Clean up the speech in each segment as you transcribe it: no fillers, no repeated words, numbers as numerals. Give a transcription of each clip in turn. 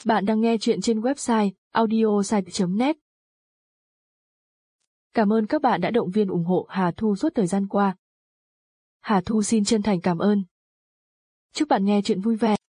Bạn đang nghe chuyện trên website audiosite.net. Cảm ơn các bạn đã động viên ủng hộ Hà Thu suốt thời gian qua. Hà Thu xin chân thành cảm ơn. Chúc bạn nghe chuyện vui vẻ.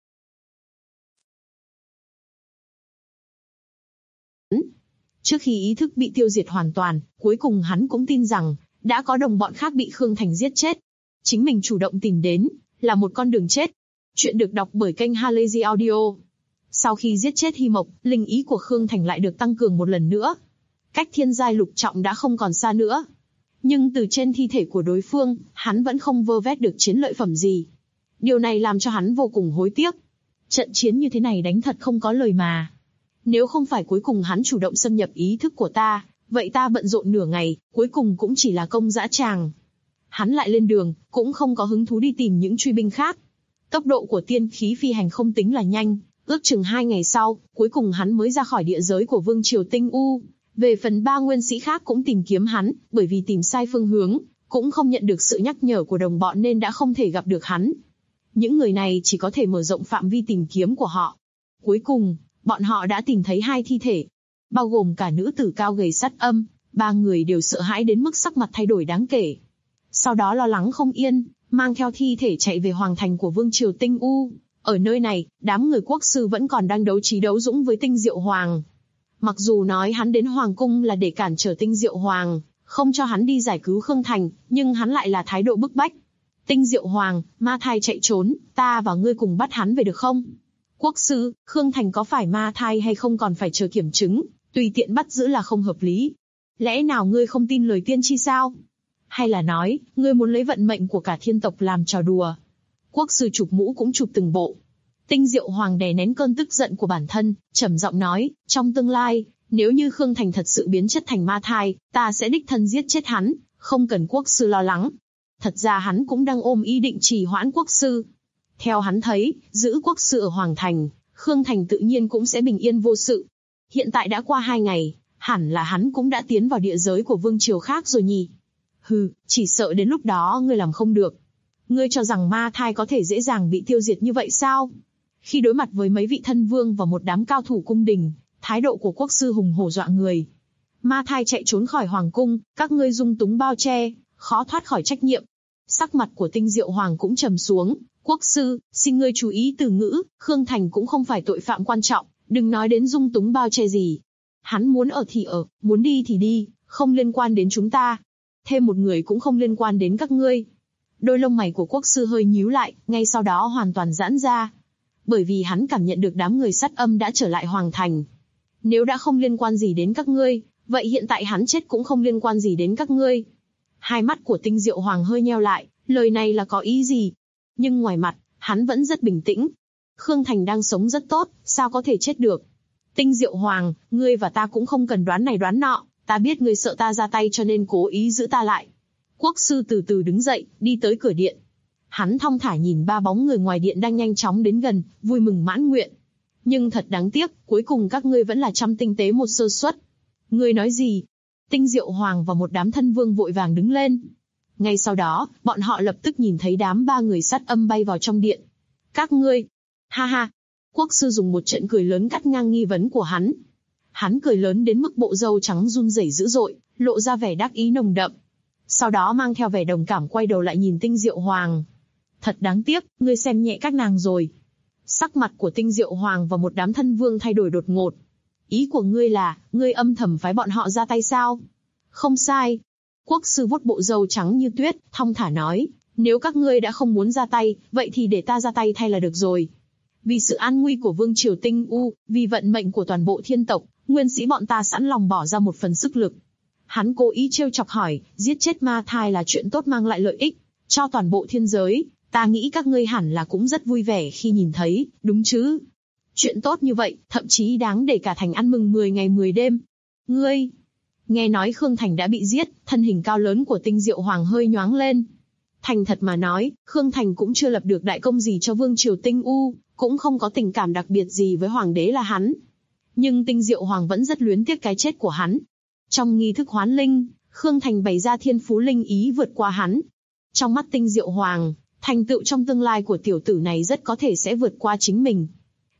Trước khi ý thức bị tiêu diệt hoàn toàn, cuối cùng hắn cũng tin rằng đã có đồng bọn khác bị Khương Thành giết chết. Chính mình chủ động tìm đến là một con đường chết. Chuyện được đọc bởi kênh Halazy Audio. Sau khi giết chết Hy Mộc, linh ý của Khương Thành lại được tăng cường một lần nữa. Cách thiên giai lục trọng đã không còn xa nữa. Nhưng từ trên thi thể của đối phương, hắn vẫn không vơ vét được chiến lợi phẩm gì. Điều này làm cho hắn vô cùng hối tiếc. Trận chiến như thế này đánh thật không có lời mà. Nếu không phải cuối cùng hắn chủ động xâm nhập ý thức của ta, vậy ta bận rộn nửa ngày, cuối cùng cũng chỉ là công dã tràng. Hắn lại lên đường, cũng không có hứng thú đi tìm những truy binh khác. Tốc độ của tiên khí phi hành không tính là nhanh, ước chừng 2 ngày sau, cuối cùng hắn mới ra khỏi địa giới của Vương Triều Tinh U. Về phần 3 nguyên sĩ khác cũng tìm kiếm hắn, bởi vì tìm sai phương hướng, cũng không nhận được sự nhắc nhở của đồng bọn nên đã không thể gặp được hắn. Những người này chỉ có thể mở rộng phạm vi tìm kiếm của họ. Cuối cùng, bọn họ đã tìm thấy 2 thi thể, bao gồm cả nữ tử cao gầy Sắt Âm. 3 người đều sợ hãi đến mức sắc mặt thay đổi đáng kể. Sau đó lo lắng không yên, mang theo thi thể chạy về hoàng thành của Vương Triều Tinh U. Ở nơi này, đám người quốc sư vẫn còn đang đấu trí đấu dũng với Tinh Diệu Hoàng. Mặc dù nói hắn đến hoàng cung là để cản trở Tinh Diệu Hoàng, không cho hắn đi giải cứu Khương Thành, nhưng hắn lại là thái độ bức bách. Tinh Diệu Hoàng, ma thai chạy trốn, ta và ngươi cùng bắt hắn về được không? Quốc sư, Khương Thành có phải ma thai hay không còn phải chờ kiểm chứng, tùy tiện bắt giữ là không hợp lý. Lẽ nào ngươi không tin lời tiên tri sao? Hay là nói, ngươi muốn lấy vận mệnh của cả thiên tộc làm trò đùa? Quốc sư chụp mũ cũng chụp từng bộ. Tinh Diệu Hoàng đè nén cơn tức giận của bản thân, trầm giọng nói, trong tương lai, nếu như Khương Thành thật sự biến chất thành ma thai, ta sẽ đích thân giết chết hắn, không cần quốc sư lo lắng. Thật ra hắn cũng đang ôm ý định trì hoãn quốc sư. Theo hắn thấy, giữ quốc sư ở Hoàng Thành, Khương Thành tự nhiên cũng sẽ bình yên vô sự. Hiện tại đã qua 2 ngày, hẳn là hắn cũng đã tiến vào địa giới của vương triều khác rồi nhỉ. Hừ, chỉ sợ đến lúc đó ngươi làm không được. Ngươi cho rằng ma thai có thể dễ dàng bị tiêu diệt như vậy sao? Khi đối mặt với mấy vị thân vương và một đám cao thủ cung đình, thái độ của quốc sư hùng hổ dọa người. Ma thai chạy trốn khỏi hoàng cung, các ngươi dung túng bao che, khó thoát khỏi trách nhiệm. Sắc mặt của Tinh Diệu Hoàng cũng trầm xuống. Quốc sư, xin ngươi chú ý từ ngữ, Khương Thành cũng không phải tội phạm quan trọng, đừng nói đến dung túng bao che gì. Hắn muốn ở thì ở, muốn đi thì đi, không liên quan đến chúng ta. Thêm một người cũng không liên quan đến các ngươi. Đôi lông mày của quốc sư hơi nhíu lại, ngay sau đó hoàn toàn giãn ra. Bởi vì hắn cảm nhận được đám người Sắt Âm đã trở lại hoàng thành. Nếu đã không liên quan gì đến các ngươi, vậy hiện tại hắn chết cũng không liên quan gì đến các ngươi. Hai mắt của Tinh Diệu Hoàng hơi nheo lại, lời này là có ý gì? Nhưng ngoài mặt, hắn vẫn rất bình tĩnh. Khương Thành đang sống rất tốt, sao có thể chết được? Tinh Diệu Hoàng, ngươi và ta cũng không cần đoán này đoán nọ, ta biết ngươi sợ ta ra tay cho nên cố ý giữ ta lại. Quốc sư từ từ đứng dậy, đi tới cửa điện. Hắn thong thả nhìn 3 bóng người ngoài điện đang nhanh chóng đến gần, vui mừng mãn nguyện. Nhưng thật đáng tiếc, cuối cùng các ngươi vẫn là trăm tinh tế một sơ suất. Ngươi nói gì? Tinh Diệu Hoàng và một đám thân vương vội vàng đứng lên. Ngay sau đó, bọn họ lập tức nhìn thấy đám 3 người Sắt Âm bay vào trong điện. Các ngươi, ha ha. Quốc sư dùng một trận cười lớn cắt ngang nghi vấn của hắn. Hắn cười lớn đến mức bộ râu trắng run rẩy dữ dội, lộ ra vẻ đắc ý nồng đậm. Sau đó mang theo vẻ đồng cảm quay đầu lại nhìn Tinh Diệu Hoàng. Thật đáng tiếc, ngươi xem nhẹ các nàng rồi. Sắc mặt của Tinh Diệu Hoàng và một đám thân vương thay đổi đột ngột. Ý của ngươi là, ngươi âm thầm phái bọn họ ra tay sao? Không sai. Quốc sư vuốt bộ râu trắng như tuyết, thong thả nói, nếu các ngươi đã không muốn ra tay, vậy thì để ta ra tay thay là được rồi. Vì sự an nguy của Vương Triều Tinh U, vì vận mệnh của toàn bộ thiên tộc, nguyên sĩ bọn ta sẵn lòng bỏ ra một phần sức lực. Hắn cố ý trêu chọc hỏi, giết chết ma thai là chuyện tốt mang lại lợi ích cho toàn bộ thiên giới, ta nghĩ các ngươi hẳn là cũng rất vui vẻ khi nhìn thấy, đúng chứ? Chuyện tốt như vậy, thậm chí đáng để cả thành ăn mừng 10 ngày 10 đêm. Ngươi, nghe nói Khương Thành đã bị giết, thân hình cao lớn của Tinh Diệu Hoàng hơi nhoáng lên. Thành thật mà nói, Khương Thành cũng chưa lập được đại công gì cho Vương Triều Tinh U, cũng không có tình cảm đặc biệt gì với Hoàng đế là hắn. Nhưng Tinh Diệu Hoàng vẫn rất luyến tiếc cái chết của hắn. Trong nghi thức hoán linh, Khương Thành bày ra thiên phú linh ý vượt qua hắn. Trong mắt Tinh Diệu Hoàng, thành tựu trong tương lai của tiểu tử này rất có thể sẽ vượt qua chính mình.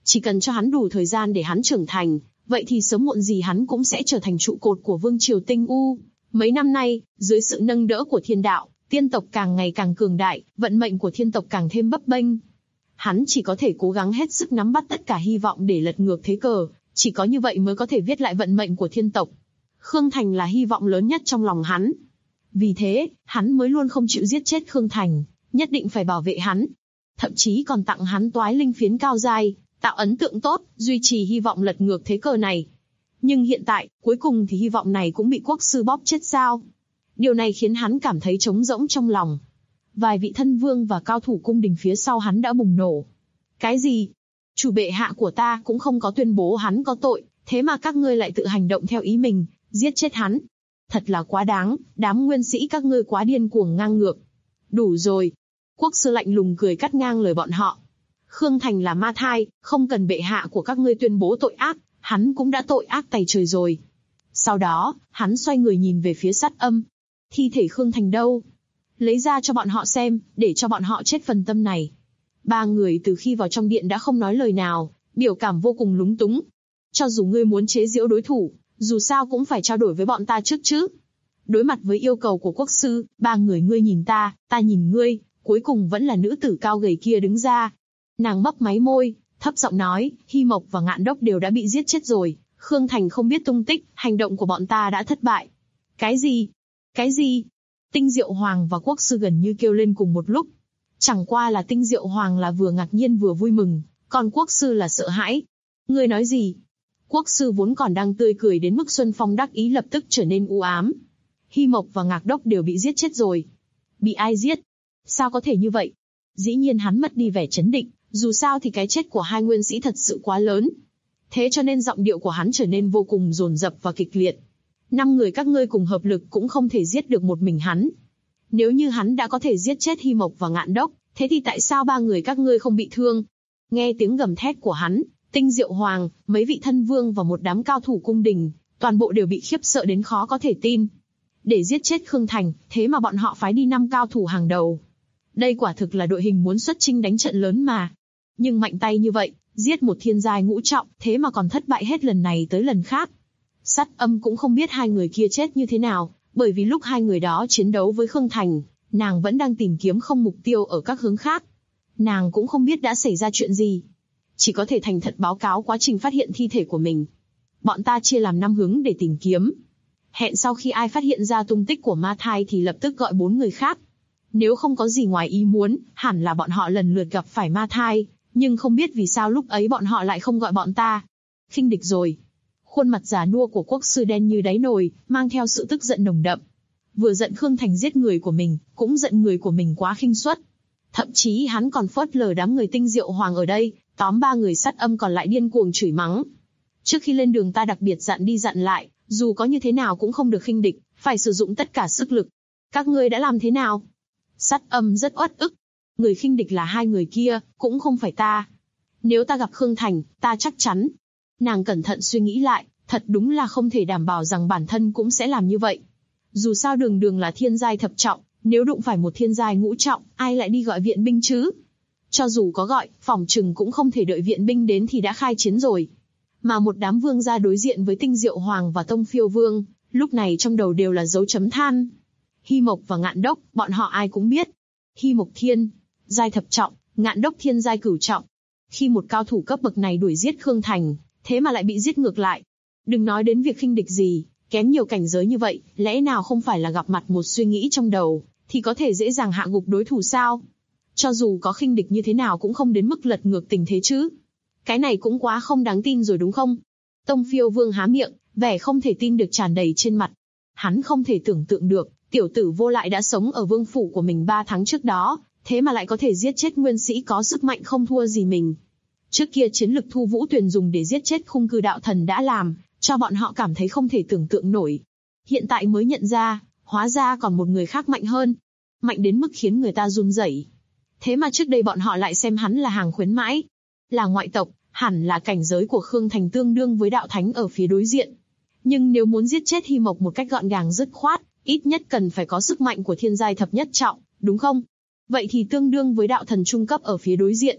Chỉ cần cho hắn đủ thời gian để hắn trưởng thành, vậy thì sớm muộn gì hắn cũng sẽ trở thành trụ cột của vương triều Tinh U. Mấy năm nay, dưới sự nâng đỡ của thiên đạo, tiên tộc càng ngày càng cường đại, vận mệnh của thiên tộc càng thêm bấp bênh. Hắn chỉ có thể cố gắng hết sức nắm bắt tất cả hy vọng để lật ngược thế cờ, chỉ có như vậy mới có thể viết lại vận mệnh của thiên tộc. Khương Thành là hy vọng lớn nhất trong lòng hắn. Vì thế, hắn mới luôn không chịu giết chết Khương Thành, nhất định phải bảo vệ hắn. Thậm chí còn tặng hắn toái linh phiến cao giai, tạo ấn tượng tốt, duy trì hy vọng lật ngược thế cờ này. Nhưng hiện tại, cuối cùng thì hy vọng này cũng bị quốc sư bóp chết sao? Điều này khiến hắn cảm thấy trống rỗng trong lòng. Vài vị thân vương và cao thủ cung đình phía sau hắn đã bùng nổ. Cái gì? Chủ bệ hạ của ta cũng không có tuyên bố hắn có tội, thế mà các ngươi lại tự hành động theo ý mình, giết chết hắn. Thật là quá đáng, đám nguyên sĩ các ngươi quá điên cuồng ngang ngược. Đủ rồi. Quốc sư lạnh lùng cười cắt ngang lời bọn họ. Khương Thành là ma thai, không cần bệ hạ của các ngươi tuyên bố tội ác, hắn cũng đã tội ác tày trời rồi. Sau đó, hắn xoay người nhìn về phía Sát Âm. Thi thể Khương Thành đâu? Lấy ra cho bọn họ xem, để cho bọn họ chết phần tâm này. Ba người từ khi vào trong điện đã không nói lời nào, biểu cảm vô cùng lúng túng. Cho dù ngươi muốn chế giễu đối thủ, dù sao cũng phải trao đổi với bọn ta trước chứ. Đối mặt với yêu cầu của quốc sư, ba người ngươi nhìn ta nhìn ngươi, cuối cùng vẫn là nữ tử cao gầy kia đứng ra. Nàng mấp máy môi, thấp giọng nói, Hy Mộc và Ngạn Đốc đều đã bị giết chết rồi, Khương Thành không biết tung tích, hành động của bọn ta đã thất bại. Cái gì? Cái gì? Tinh Diệu Hoàng và quốc sư gần như kêu lên cùng một lúc. Chẳng qua là Tinh Diệu Hoàng là vừa ngạc nhiên vừa vui mừng, còn quốc sư là sợ hãi. Ngươi nói gì? Quốc sư vốn còn đang tươi cười đến mức xuân phong đắc ý lập tức trở nên u ám. Hy Mộc và Ngạc Đốc đều bị giết chết rồi. Bị ai giết? Sao có thể như vậy? Dĩ nhiên hắn mất đi vẻ chấn định, dù sao thì cái chết của hai nguyên sĩ thật sự quá lớn. Thế cho nên giọng điệu của hắn trở nên vô cùng dồn dập và kịch liệt. 5 người các ngươi cùng hợp lực cũng không thể giết được một mình hắn. Nếu như hắn đã có thể giết chết Hy Mộc và Ngạn Đốc, thế thì tại sao 3 người các ngươi không bị thương? Nghe tiếng gầm thét của hắn, Tinh Diệu Hoàng, mấy vị thân vương và một đám cao thủ cung đình, toàn bộ đều bị khiếp sợ đến khó có thể tin. Để giết chết Khương Thành, thế mà bọn họ phái đi 5 cao thủ hàng đầu. Đây quả thực là đội hình muốn xuất chinh đánh trận lớn mà. Nhưng mạnh tay như vậy, giết một thiên giai ngũ trọng, thế mà còn thất bại hết lần này tới lần khác. Sát Âm cũng không biết hai người kia chết như thế nào, bởi vì lúc hai người đó chiến đấu với Khương Thành, nàng vẫn đang tìm kiếm không mục tiêu ở các hướng khác. Nàng cũng không biết đã xảy ra chuyện gì. Chỉ có thể thành thật báo cáo quá trình phát hiện thi thể của mình. Bọn ta chia làm 5 hướng để tìm kiếm. Hẹn sau khi ai phát hiện ra tung tích của ma thai thì lập tức gọi 4 người khác. Nếu không có gì ngoài ý muốn, hẳn là bọn họ lần lượt gặp phải ma thai, nhưng không biết vì sao lúc ấy bọn họ lại không gọi bọn ta. Khinh địch rồi. Khuôn mặt già nua của quốc sư đen như đáy nồi, mang theo sự tức giận nồng đậm. Vừa giận Khương Thành giết người của mình, cũng giận người của mình quá khinh suất. Thậm chí hắn còn phớt lờ đám người Tinh Diệu Hoàng ở đây, tóm 3 người Sát Âm còn lại điên cuồng chửi mắng. Trước khi lên đường ta đặc biệt dặn đi dặn lại, dù có như thế nào cũng không được khinh địch, phải sử dụng tất cả sức lực. Các ngươi đã làm thế nào? Sát Âm rất uất ức. Người khinh địch là 2 người kia, cũng không phải ta. Nếu ta gặp Khương Thành, ta chắc chắn. Nàng cẩn thận suy nghĩ lại, thật đúng là không thể đảm bảo rằng bản thân cũng sẽ làm như vậy. Dù sao đường đường là thiên giai thập trọng, nếu đụng phải một thiên giai ngũ trọng, ai lại đi gọi viện binh chứ? Cho dù có gọi, phỏng chừng cũng không thể đợi viện binh đến thì đã khai chiến rồi. Mà một đám vương gia đối diện với Tinh Diệu Hoàng và Tông Phiêu Vương, lúc này trong đầu đều là dấu chấm than. Hy Mộc và Ngạn Đốc, bọn họ ai cũng biết. Hy Mộc thiên giai thập trọng, Ngạn Đốc thiên giai cửu trọng. Khi một cao thủ cấp bậc này đuổi giết Khương Thành, thế mà lại bị giết ngược lại. Đừng nói đến việc khinh địch gì, kém nhiều cảnh giới như vậy, lẽ nào không phải là gặp mặt một suy nghĩ trong đầu, thì có thể dễ dàng hạ gục đối thủ sao? Cho dù có khinh địch như thế nào cũng không đến mức lật ngược tình thế chứ. Cái này cũng quá không đáng tin rồi đúng không? Tông Phiêu Vương há miệng, vẻ không thể tin được tràn đầy trên mặt. Hắn không thể tưởng tượng được, tiểu tử vô lại đã sống ở vương phủ của mình 3 tháng trước đó, thế mà lại có thể giết chết nguyên sĩ có sức mạnh không thua gì mình. Trước kia chiến lực Thu Vũ Tuyền dùng để giết chết Khung Cư Đạo Thần đã làm, cho bọn họ cảm thấy không thể tưởng tượng nổi. Hiện tại mới nhận ra, hóa ra còn một người khác mạnh hơn. Mạnh đến mức khiến người ta run rẩy. Thế mà trước đây bọn họ lại xem hắn là hàng khuyến mãi. Là ngoại tộc, hẳn là cảnh giới của Khương Thành tương đương với đạo thánh ở phía đối diện. Nhưng nếu muốn giết chết Hy Mộc một cách gọn gàng dứt khoát, ít nhất cần phải có sức mạnh của thiên giai thập nhất trọng, đúng không? Vậy thì tương đương với đạo thần trung cấp ở phía đối diện.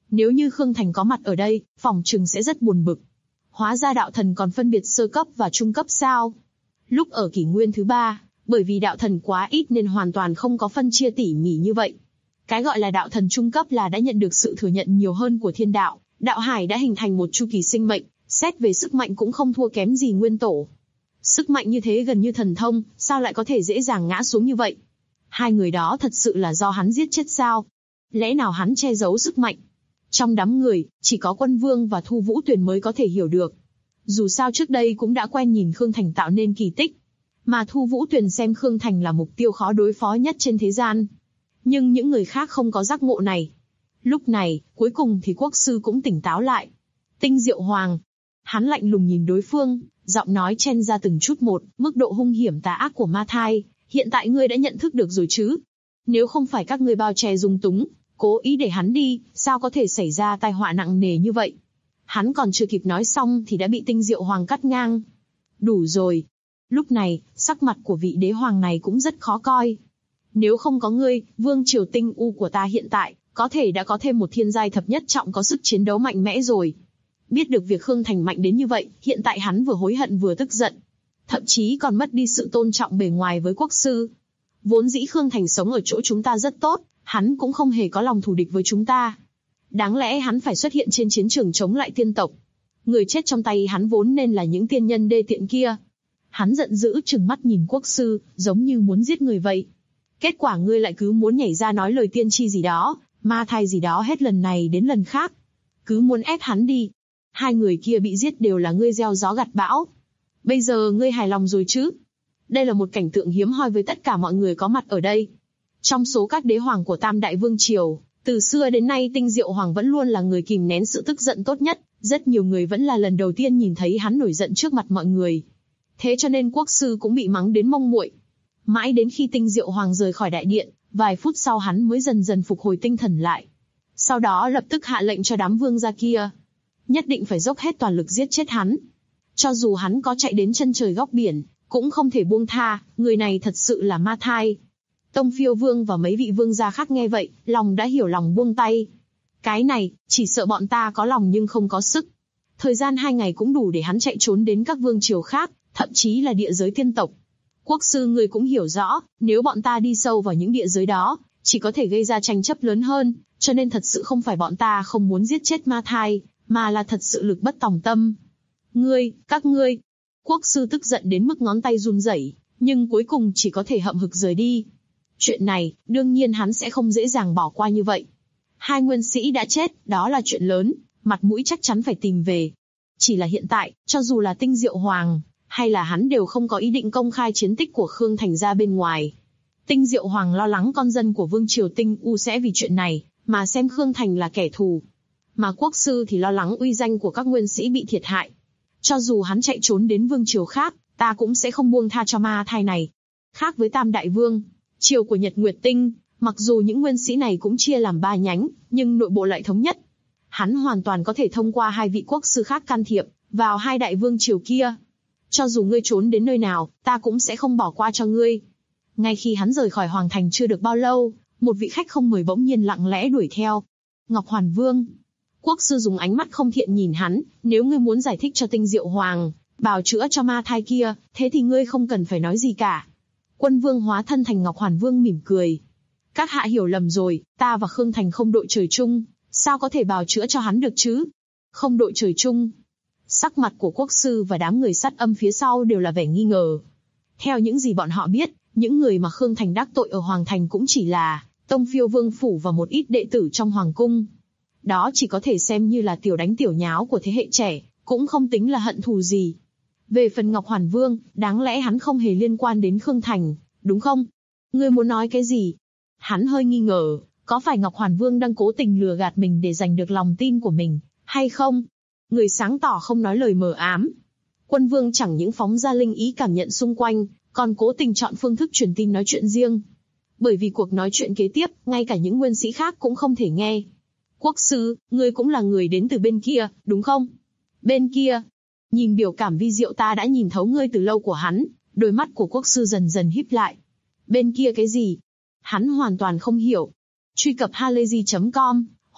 Nếu như Khương Thành có mặt ở đây, phỏng chừng sẽ rất buồn bực. Hóa ra đạo thần còn phân biệt sơ cấp và trung cấp sao? Lúc ở kỷ nguyên thứ 3, bởi vì đạo thần quá ít nên hoàn toàn không có phân chia tỉ mỉ như vậy. Cái gọi là đạo thần trung cấp là đã nhận được sự thừa nhận nhiều hơn của thiên đạo, đạo hải đã hình thành một chu kỳ sinh mệnh, xét về sức mạnh cũng không thua kém gì nguyên tổ. Sức mạnh như thế gần như thần thông, sao lại có thể dễ dàng ngã xuống như vậy? Hai người đó thật sự là do hắn giết chết sao? Lẽ nào hắn che giấu sức mạnh? Trong đám người, chỉ có Quân Vương và Thu Vũ Tuyền mới có thể hiểu được. Dù sao trước đây cũng đã quen nhìn Khương Thành tạo nên kỳ tích. Mà Thu Vũ Tuyền xem Khương Thành là mục tiêu khó đối phó nhất trên thế gian. Nhưng những người khác không có giác ngộ này. Lúc này, cuối cùng thì quốc sư cũng tỉnh táo lại. Tinh Diệu Hoàng. Hắn lạnh lùng nhìn đối phương, giọng nói chen ra từng chút một, mức độ hung hiểm tà ác của ma thai, hiện tại ngươi đã nhận thức được rồi chứ? Nếu không phải các ngươi bao che dung túng, cố ý để hắn đi, sao có thể xảy ra tai họa nặng nề như vậy? Hắn còn chưa kịp nói xong thì đã bị Tinh Diệu Hoàng cắt ngang. Đủ rồi. Lúc này, sắc mặt của vị đế hoàng này cũng rất khó coi. Nếu không có ngươi, vương triều Tinh U của ta hiện tại, có thể đã có thêm một thiên giai thập nhất trọng có sức chiến đấu mạnh mẽ rồi. Biết được việc Khương Thành mạnh đến như vậy, hiện tại hắn vừa hối hận vừa tức giận. Thậm chí còn mất đi sự tôn trọng bề ngoài với quốc sư. Vốn dĩ Khương Thành sống ở chỗ chúng ta rất tốt, hắn cũng không hề có lòng thù địch với chúng ta. Đáng lẽ hắn phải xuất hiện trên chiến trường chống lại tiên tộc. Người chết trong tay hắn vốn nên là những tiên nhân đê tiện kia. Hắn giận dữ trừng mắt nhìn quốc sư, giống như muốn giết người vậy. Kết quả ngươi lại cứ muốn nhảy ra nói lời tiên tri gì đó, ma thai gì đó hết lần này đến lần khác. Cứ muốn ép hắn đi. Hai người kia bị giết đều là ngươi gieo gió gặt bão. Bây giờ ngươi hài lòng rồi chứ? Đây là một cảnh tượng hiếm hoi với tất cả mọi người có mặt ở đây. Trong số các đế hoàng của Tam Đại Vương Triều, từ xưa đến nay Tinh Diệu Hoàng vẫn luôn là người kìm nén sự tức giận tốt nhất. Rất nhiều người vẫn là lần đầu tiên nhìn thấy hắn nổi giận trước mặt mọi người. Thế cho nên quốc sư cũng bị mắng đến mông muội. Mãi đến khi Tinh Diệu Hoàng rời khỏi đại điện, vài phút sau hắn mới dần dần phục hồi tinh thần lại. Sau đó lập tức hạ lệnh cho đám vương gia kia. Nhất định phải dốc hết toàn lực giết chết hắn. Cho dù hắn có chạy đến chân trời góc biển, cũng không thể buông tha, người này thật sự là ma thai. Tông Phiêu Vương và mấy vị vương gia khác nghe vậy, lòng đã hiểu lòng buông tay. Cái này, chỉ sợ bọn ta có lòng nhưng không có sức. Thời gian 2 ngày cũng đủ để hắn chạy trốn đến các vương triều khác, thậm chí là địa giới tiên tộc. Quốc sư người cũng hiểu rõ, nếu bọn ta đi sâu vào những địa giới đó, chỉ có thể gây ra tranh chấp lớn hơn, cho nên thật sự không phải bọn ta không muốn giết chết ma thai, mà là thật sự lực bất tòng tâm. Các ngươi. Quốc sư tức giận đến mức ngón tay run rẩy, nhưng cuối cùng chỉ có thể hậm hực rời đi. Chuyện này, đương nhiên hắn sẽ không dễ dàng bỏ qua như vậy. 2 nguyên sĩ đã chết, đó là chuyện lớn, mặt mũi chắc chắn phải tìm về. Chỉ là hiện tại, cho dù là Tinh Diệu Hoàng, hay là hắn đều không có ý định công khai chiến tích của Khương Thành ra bên ngoài. Tinh Diệu Hoàng lo lắng con dân của Vương Triều Tinh U sẽ vì chuyện này, mà xem Khương Thành là kẻ thù. Mà quốc sư thì lo lắng uy danh của các nguyên sĩ bị thiệt hại. Cho dù hắn chạy trốn đến vương triều khác, ta cũng sẽ không buông tha cho ma thai này. Khác với Tam Đại Vương, triều của Nhật Nguyệt Tinh, mặc dù những nguyên sĩ này cũng chia làm 3 nhánh, nhưng nội bộ lại thống nhất. Hắn hoàn toàn có thể thông qua 2 vị quốc sư khác can thiệp vào 2 đại vương triều kia. Cho dù ngươi trốn đến nơi nào, ta cũng sẽ không bỏ qua cho ngươi. Ngay khi hắn rời khỏi Hoàng Thành chưa được bao lâu, một vị khách không mời bỗng nhiên lặng lẽ đuổi theo. Ngọc Hoàn Vương. Quốc sư dùng ánh mắt không thiện nhìn hắn, nếu ngươi muốn giải thích cho Tinh Diệu Hoàng, bào chữa cho ma thai kia, thế thì ngươi không cần phải nói gì cả. Quân Vương hóa thân thành Ngọc Hoàn Vương mỉm cười. Các hạ hiểu lầm rồi, ta và Khương Thành không đội trời chung, sao có thể bào chữa cho hắn được chứ? Không đội trời chung. Sắc mặt của quốc sư và đám người sát âm phía sau đều là vẻ nghi ngờ. Theo những gì bọn họ biết, những người mà Khương Thành đắc tội ở Hoàng Thành cũng chỉ là Tông Phiêu Vương Phủ và một ít đệ tử trong Hoàng Cung. Đó chỉ có thể xem như là tiểu đánh tiểu nháo của thế hệ trẻ, cũng không tính là hận thù gì. Về phần Ngọc Hoàn Vương, đáng lẽ hắn không hề liên quan đến Khương Thành, đúng không? Ngươi muốn nói cái gì? Hắn hơi nghi ngờ, có phải Ngọc Hoàn Vương đang cố tình lừa gạt mình để giành được lòng tin của mình, hay không? Người sáng tỏ không nói lời mờ ám. Quân Vương chẳng những phóng ra linh ý cảm nhận xung quanh, còn cố tình chọn phương thức truyền tin nói chuyện riêng. Bởi vì cuộc nói chuyện kế tiếp, ngay cả những nguyên sĩ khác cũng không thể nghe. Quốc sư, ngươi cũng là người đến từ bên kia, đúng không? Bên kia. Nhìn biểu cảm vi diệu ta đã nhìn thấu ngươi từ lâu của hắn, đôi mắt của quốc sư dần dần híp lại. Bên kia cái gì? Hắn hoàn toàn không hiểu. Truy cập halayzi.com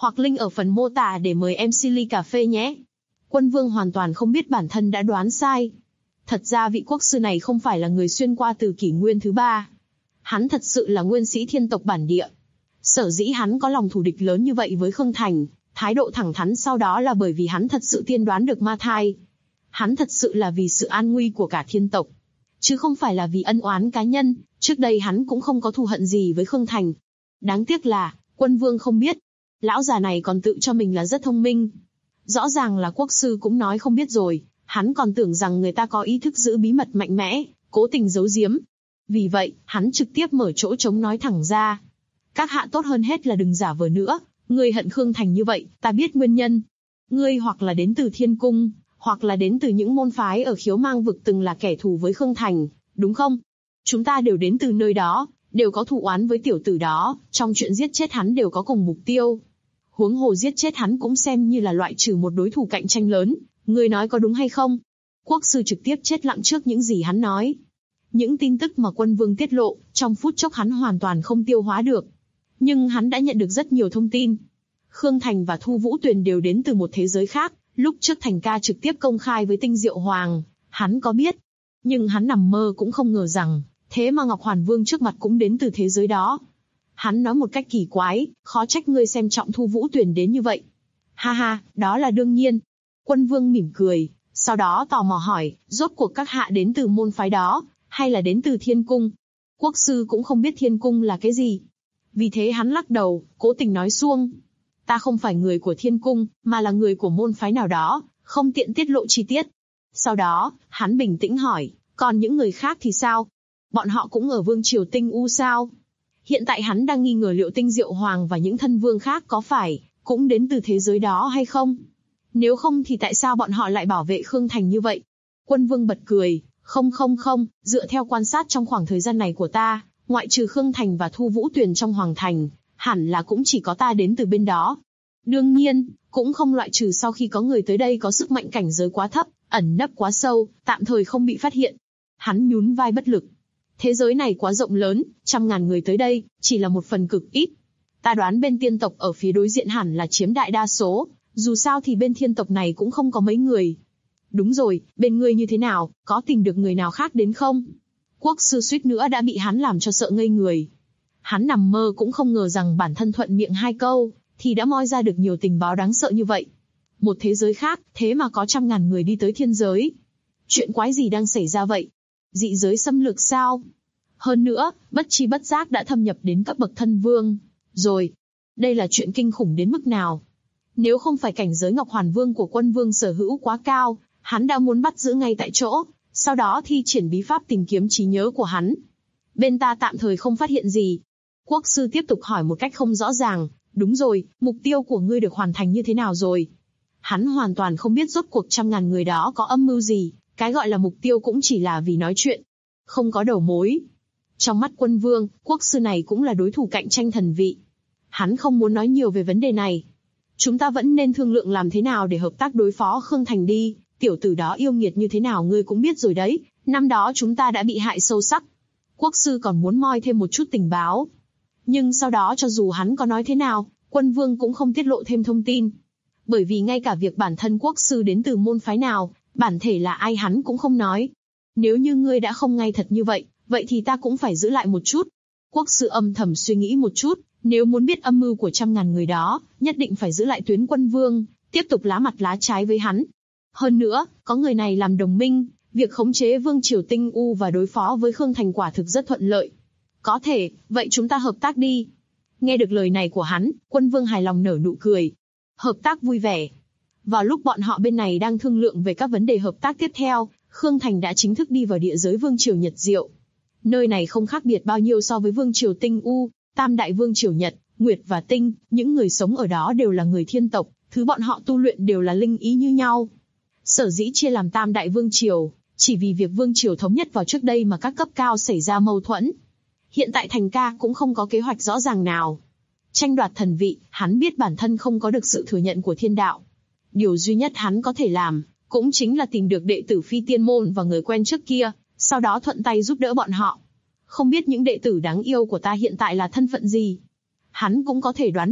hoặc link ở phần mô tả để mời MC ly cà phê nhé. Quân Vương hoàn toàn không biết bản thân đã đoán sai. Thật ra vị quốc sư này không phải là người xuyên qua từ kỷ nguyên thứ 3. Hắn thật sự là nguyên sĩ thiên tộc bản địa. Sở dĩ hắn có lòng thù địch lớn như vậy với Khương Thành, thái độ thẳng thắn sau đó là bởi vì hắn thật sự tiên đoán được ma thai. Hắn thật sự là vì sự an nguy của cả thiên tộc, chứ không phải là vì ân oán cá nhân. Trước đây hắn cũng không có thù hận gì với Khương Thành. Đáng tiếc là, Quân Vương không biết. Lão già này còn tự cho mình là rất thông minh. Rõ ràng là quốc sư cũng nói không biết rồi, hắn còn tưởng rằng người ta có ý thức giữ bí mật mạnh mẽ, cố tình giấu giếm. Vì vậy, hắn trực tiếp mở chỗ trống nói thẳng ra. Các hạ tốt hơn hết là đừng giả vờ nữa, ngươi hận Khương Thành như vậy, ta biết nguyên nhân. Ngươi hoặc là đến từ Thiên Cung, hoặc là đến từ những môn phái ở Khiếu Mang vực từng là kẻ thù với Khương Thành, đúng không? Chúng ta đều đến từ nơi đó, đều có thù oán với tiểu tử đó, trong chuyện giết chết hắn đều có cùng mục tiêu. Huống hồ giết chết hắn cũng xem như là loại trừ một đối thủ cạnh tranh lớn, ngươi nói có đúng hay không? Quốc sư trực tiếp chết lặng trước những gì hắn nói. Những tin tức mà Quân Vương tiết lộ, trong phút chốc hắn hoàn toàn không tiêu hóa được. Nhưng hắn đã nhận được rất nhiều thông tin. Khương Thành và Thu Vũ Tuyền đều đến từ một thế giới khác, lúc trước Thành ca trực tiếp công khai với Tinh Diệu Hoàng, hắn có biết. Nhưng hắn nằm mơ cũng không ngờ rằng, thế mà Ngọc Hoàn Vương trước mặt cũng đến từ thế giới đó. Hắn nói một cách kỳ quái, khó trách ngươi xem trọng Thu Vũ Tuyền đến như vậy. Ha ha, đó là đương nhiên. Quân Vương mỉm cười, sau đó tò mò hỏi, rốt cuộc các hạ đến từ môn phái đó, hay là đến từ Thiên Cung? Quốc sư cũng không biết Thiên Cung là cái gì. Vì thế hắn lắc đầu, cố tình nói suông. Ta không phải người của Thiên Cung, mà là người của môn phái nào đó, không tiện tiết lộ chi tiết. Sau đó, hắn bình tĩnh hỏi, còn những người khác thì sao? Bọn họ cũng ở Vương Triều Tinh U sao? Hiện tại hắn đang nghi ngờ liệu Tinh Diệu Hoàng và những thân vương khác có phải cũng đến từ thế giới đó hay không? Nếu không thì tại sao bọn họ lại bảo vệ Khương Thành như vậy? Quân Vương bật cười, không, dựa theo quan sát trong khoảng thời gian này của ta, ngoại trừ Khương Thành và Thu Vũ Tuyền trong Hoàng Thành, hẳn là cũng chỉ có ta đến từ bên đó. Đương nhiên, cũng không loại trừ sau khi có người tới đây có sức mạnh cảnh giới quá thấp, ẩn nấp quá sâu, tạm thời không bị phát hiện. Hắn nhún vai bất lực. Thế giới này quá rộng lớn, 100.000 người tới đây, chỉ là một phần cực ít. Ta đoán bên tiên tộc ở phía đối diện hẳn là chiếm đại đa số, dù sao thì bên thiên tộc này cũng không có mấy người. Đúng rồi, bên ngươi như thế nào, có tìm được người nào khác đến không? Quốc sư suýt nữa đã bị hắn làm cho sợ ngây người. Hắn nằm mơ cũng không ngờ rằng bản thân thuận miệng 2 câu, thì đã moi ra được nhiều tình báo đáng sợ như vậy. Một thế giới khác, thế mà có 100.000 người đi tới thiên giới. Chuyện quái gì đang xảy ra vậy? Dị giới xâm lược sao? Hơn nữa, bất chi bất giác đã thâm nhập đến cấp bậc thân vương. Rồi, đây là chuyện kinh khủng đến mức nào? Nếu không phải cảnh giới Ngọc Hoàn Vương của Quân Vương sở hữu quá cao, hắn đã muốn bắt giữ ngay tại chỗ, sau đó thi triển bí pháp tìm kiếm trí nhớ của hắn. Bên ta tạm thời không phát hiện gì. Quốc sư tiếp tục hỏi một cách không rõ ràng, đúng rồi, mục tiêu của ngươi được hoàn thành như thế nào rồi? Hắn hoàn toàn không biết rốt cuộc 100.000 người đó có âm mưu gì, cái gọi là mục tiêu cũng chỉ là vì nói chuyện, không có đầu mối. Trong mắt Quân Vương, quốc sư này cũng là đối thủ cạnh tranh thần vị. Hắn không muốn nói nhiều về vấn đề này. Chúng ta vẫn nên thương lượng làm thế nào để hợp tác đối phó Khương Thành đi, tiểu tử đó yêu nghiệt như thế nào ngươi cũng biết rồi đấy, năm đó chúng ta đã bị hại sâu sắc. Quốc sư còn muốn moi thêm một chút tình báo. Nhưng sau đó cho dù hắn có nói thế nào, Quân Vương cũng không tiết lộ thêm thông tin. Bởi vì ngay cả việc bản thân quốc sư đến từ môn phái nào, bản thể là ai hắn cũng không nói. Nếu như ngươi đã không ngay thật như vậy, vậy thì ta cũng phải giữ lại một chút. Quốc sư âm thầm suy nghĩ một chút, nếu muốn biết âm mưu của 100.000 người đó, nhất định phải giữ lại tuyến Quân Vương, tiếp tục lá mặt lá trái với hắn. Hơn nữa, có người này làm đồng minh, việc khống chế Vương Triều Tinh U và đối phó với Khương Thành quả thực rất thuận lợi. Có thể, vậy chúng ta hợp tác đi. Nghe được lời này của hắn, Quân Vương hài lòng nở nụ cười. Hợp tác vui vẻ. Vào lúc bọn họ bên này đang thương lượng về các vấn đề hợp tác tiếp theo, Khương Thành đã chính thức đi vào địa giới Vương Triều Nhật Diệu. Nơi này không khác biệt bao nhiêu so với Vương Triều Tinh U, Tam Đại Vương Triều Nhật, Nguyệt và Tinh, những người sống ở đó đều là người thiên tộc, thứ bọn họ tu luyện đều là linh ý như nhau. Sở dĩ chia làm Tam Đại Vương Triều, chỉ vì việc Vương Triều thống nhất vào trước đây mà các cấp cao xảy ra mâu thuẫn. Hiện tại Thành ca cũng không có kế hoạch rõ ràng nào. Tranh đoạt thần vị, hắn biết bản thân không có được sự thừa nhận của thiên đạo. Điều duy nhất hắn có thể làm, cũng chính là tìm được đệ tử Phi Tiên Môn và người quen trước kia, sau đó thuận tay giúp đỡ bọn họ. Không biết những đệ tử đáng yêu của ta hiện tại là thân phận gì? Hắn cũng có thể đoán được,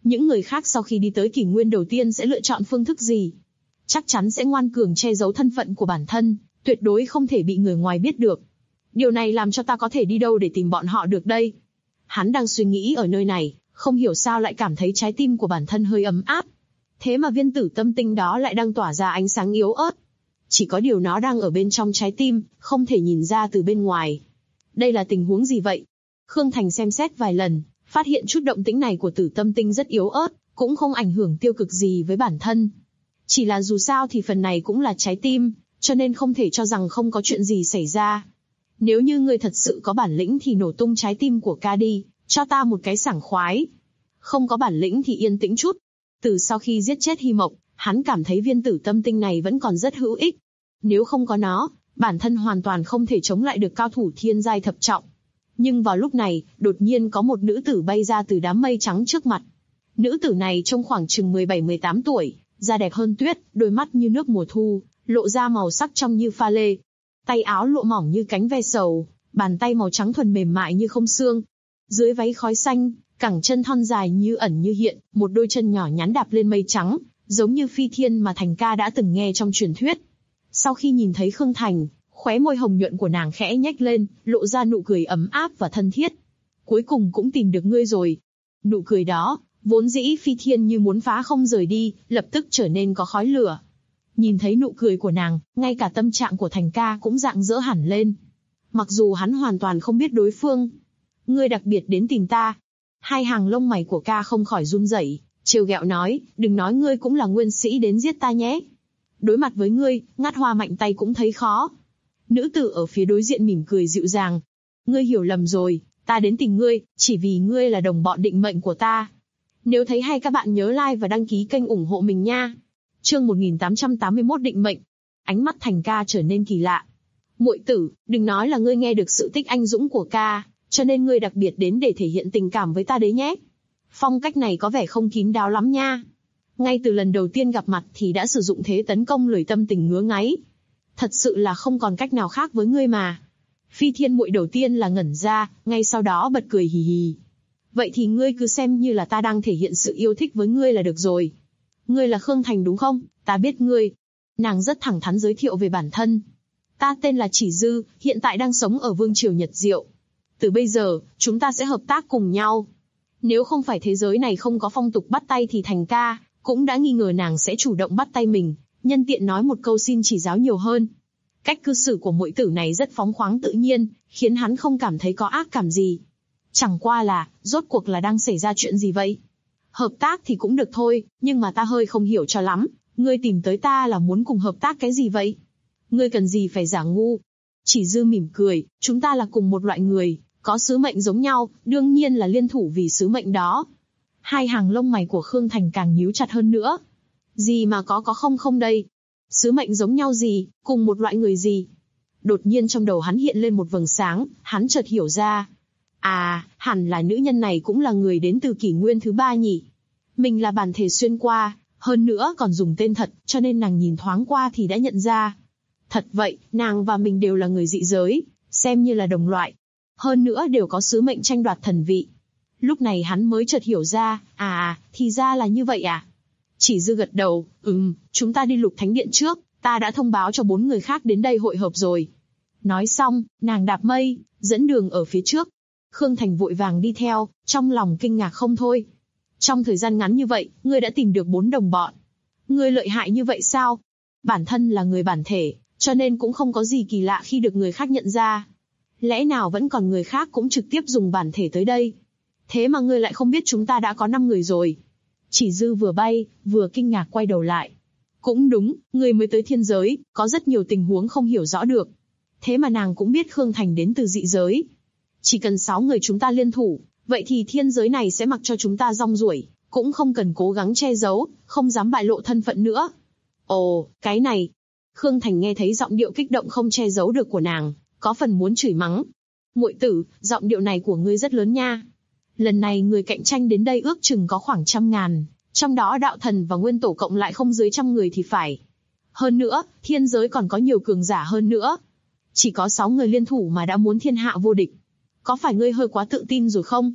Những người khác sau khi đi tới kỷ nguyên đầu tiên sẽ lựa chọn phương thức gì? Chắc chắn sẽ ngoan cường che giấu thân phận của bản thân, tuyệt đối không thể bị người ngoài biết được. Điều này làm cho ta có thể đi đâu để tìm bọn họ được đây? Hắn đang suy nghĩ ở nơi này, không hiểu sao lại cảm thấy trái tim của bản thân hơi ấm áp. Thế mà viên tử tâm tinh đó lại đang tỏa ra ánh sáng yếu ớt. Chỉ có điều nó đang ở bên trong trái tim, không thể nhìn ra từ bên ngoài. Đây là tình huống gì vậy? Khương Thành xem xét vài lần, phát hiện chút động tĩnh này của tử tâm tinh rất yếu ớt, cũng không ảnh hưởng tiêu cực gì với bản thân. Chỉ là dù sao thì phần này cũng là trái tim, cho nên không thể cho rằng không có chuyện gì xảy ra. Nếu như ngươi thật sự có bản lĩnh thì nổ tung trái tim của ca đi, cho ta một cái sảng khoái. Không có bản lĩnh thì yên tĩnh chút. Từ sau khi giết chết Hy Mộc, hắn cảm thấy viên tử tâm tinh này vẫn còn rất hữu ích. Nếu không có nó, bản thân hoàn toàn không thể chống lại được cao thủ thiên giai thập trọng. Nhưng vào lúc này, đột nhiên có một nữ tử bay ra từ đám mây trắng trước mặt. Nữ tử này trông khoảng chừng 17-18 tuổi, da đẹp hơn tuyết, đôi mắt như nước mùa thu, lộ ra màu sắc trong như pha lê. Tay áo lụa mỏng như cánh ve sầu, bàn tay màu trắng thuần mềm mại như không xương. Dưới váy khói xanh, cẳng chân thon dài như ẩn như hiện, một đôi chân nhỏ nhắn đạp lên mây trắng, giống như phi thiên mà Thành ca đã từng nghe trong truyền thuyết. Sau khi nhìn thấy Khương Thành, khóe môi hồng nhuận của nàng khẽ nhếch lên, lộ ra nụ cười ấm áp và thân thiết. Cuối cùng cũng tìm được ngươi rồi. Nụ cười đó, vốn dĩ phi thiên như muốn phá không rời đi, lập tức trở nên có khói lửa. Nhìn thấy nụ cười của nàng, ngay cả tâm trạng của Thành ca cũng rạng rỡ hẳn lên. Mặc dù hắn hoàn toàn không biết đối phương. Ngươi đặc biệt đến tìm ta. Hai hàng lông mày của ca không khỏi run rẩy, trêu ghẹo nói, đừng nói ngươi cũng là nguyên sĩ đến giết ta nhé. Đối mặt với ngươi, Ngát Hoa mạnh tay cũng thấy khó. Nữ tử ở phía đối diện mỉm cười dịu dàng. Ngươi hiểu lầm rồi, ta đến tìm ngươi, chỉ vì ngươi là đồng bọn định mệnh của ta. Nếu thấy hay các bạn nhớ like và đăng ký kênh ủng hộ mình nha. Chương 1881 định mệnh. Ánh mắt Thành ca trở nên kỳ lạ. Muội tử, đừng nói là ngươi nghe được sự tích anh dũng của ca, cho nên ngươi đặc biệt đến để thể hiện tình cảm với ta đấy nhé. Phong cách này có vẻ không kín đáo lắm nha. Ngay từ lần đầu tiên gặp mặt thì đã sử dụng thế tấn công lời tâm tình ngứa ngáy. Thật sự là không còn cách nào khác với ngươi mà. Phi Thiên muội đầu tiên là ngẩn ra, ngay sau đó bật cười hì hì. Vậy thì ngươi cứ xem như là ta đang thể hiện sự yêu thích với ngươi là được rồi. Ngươi là Khương Thành đúng không? Ta biết ngươi. Nàng rất thẳng thắn giới thiệu về bản thân. Ta tên là Chỉ Dư, hiện tại đang sống ở Vương triều Nhật Diệu. Từ bây giờ, chúng ta sẽ hợp tác cùng nhau. Nếu không phải thế giới này không có phong tục bắt tay thì Thành ca cũng đã nghi ngờ nàng sẽ chủ động bắt tay mình, nhân tiện nói một câu xin chỉ giáo nhiều hơn. Cách cư xử của muội tử này rất phóng khoáng tự nhiên, khiến hắn không cảm thấy có ác cảm gì. Chẳng qua là, rốt cuộc là đang xảy ra chuyện gì vậy? Hợp tác thì cũng được thôi, nhưng mà ta hơi không hiểu cho lắm, ngươi tìm tới ta là muốn cùng hợp tác cái gì vậy? Ngươi cần gì phải giả ngu? Chỉ Dư mỉm cười, chúng ta là cùng một loại người, có sứ mệnh giống nhau, đương nhiên là liên thủ vì sứ mệnh đó. Hai hàng lông mày của Khương Thành càng nhíu chặt hơn nữa. Gì mà có không đây? Sứ mệnh giống nhau gì, cùng một loại người gì? Đột nhiên trong đầu hắn hiện lên một vầng sáng, hắn chợt hiểu ra. À, hẳn là nữ nhân này cũng là người đến từ kỷ nguyên thứ 3 nhỉ. Mình là bản thể xuyên qua, hơn nữa còn dùng tên thật, cho nên nàng nhìn thoáng qua thì đã nhận ra. Thật vậy, nàng và mình đều là người dị giới, xem như là đồng loại. Hơn nữa đều có sứ mệnh tranh đoạt thần vị. Lúc này hắn mới chợt hiểu ra, thì ra là như vậy à. Chỉ Dư gật đầu, chúng ta đi Lục Thánh Điện trước, ta đã thông báo cho 4 người khác đến đây hội hợp rồi. Nói xong, nàng đạp mây, dẫn đường ở phía trước. Khương Thành vội vàng đi theo, trong lòng kinh ngạc không thôi. Trong thời gian ngắn như vậy, ngươi đã tìm được 4 đồng bọn. Ngươi lợi hại như vậy sao? Bản thân là người bản thể, cho nên cũng không có gì kỳ lạ khi được người khác nhận ra. Lẽ nào vẫn còn người khác cũng trực tiếp dùng bản thể tới đây? Thế mà ngươi lại không biết chúng ta đã có 5 người rồi. Chỉ Dư vừa bay, vừa kinh ngạc quay đầu lại. Cũng đúng, ngươi mới tới thiên giới, có rất nhiều tình huống không hiểu rõ được. Thế mà nàng cũng biết Khương Thành đến từ dị giới. Chỉ cần 6 người chúng ta liên thủ, vậy thì thiên giới này sẽ mặc cho chúng ta rong ruổi, cũng không cần cố gắng che giấu, không dám bại lộ thân phận nữa. Ồ, cái này. Khương Thành nghe thấy giọng điệu kích động không che giấu được của nàng, có phần muốn chửi mắng. Muội tử, giọng điệu này của ngươi rất lớn nha. Lần này người cạnh tranh đến đây ước chừng có khoảng 100.000, trong đó đạo thần và nguyên tổ cộng lại không dưới 100 người thì phải. Hơn nữa, thiên giới còn có nhiều cường giả hơn nữa. Chỉ có 6 người liên thủ mà đã muốn thiên hạ vô địch. Có phải ngươi hơi quá tự tin rồi không?